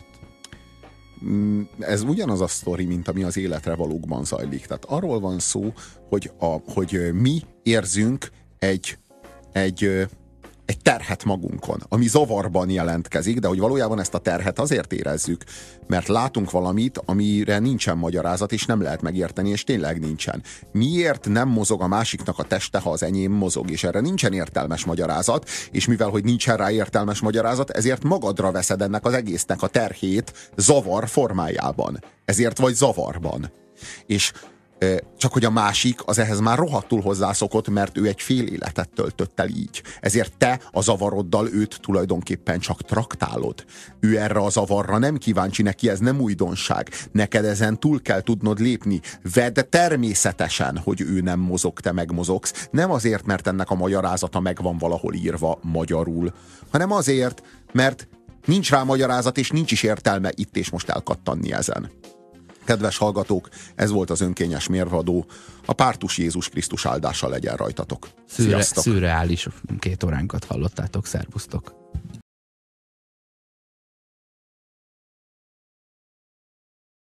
Ez ugyanaz a sztori, mint ami az életre valókban zajlik. Tehát arról van szó, hogy mi érzünk egy terhet magunkon, ami zavarban jelentkezik, de hogy valójában ezt a terhet azért érezzük, mert látunk valamit, amire nincsen magyarázat, és nem lehet megérteni, és tényleg nincsen. Miért nem mozog a másiknak a teste, ha az enyém mozog, és erre nincsen értelmes magyarázat, és mivel, hogy nincsen rá értelmes magyarázat, ezért magadra veszed ennek az egésznek a terhét zavar formájában. Ezért vagy zavarban. És csak hogy a másik az ehhez már rohadtul hozzászokott, mert ő egy fél életet töltött el így. Ezért te a zavaroddal őt tulajdonképpen csak traktálod. Ő erre a zavarra nem kíváncsi, neki ez nem újdonság. Neked ezen túl kell tudnod lépni. Vedd természetesen, hogy ő nem mozog, te megmozogsz. Nem azért, mert ennek a magyarázata meg van valahol írva magyarul, hanem azért, mert nincs rá magyarázat, és nincs is értelme itt és most elkattanni ezen. Kedves hallgatók, ez volt az önkényes mérvadó. A pártus Jézus Krisztus áldása legyen rajtatok. Sziasztok! Szürreális 2 óránkat hallottátok, szervusztok!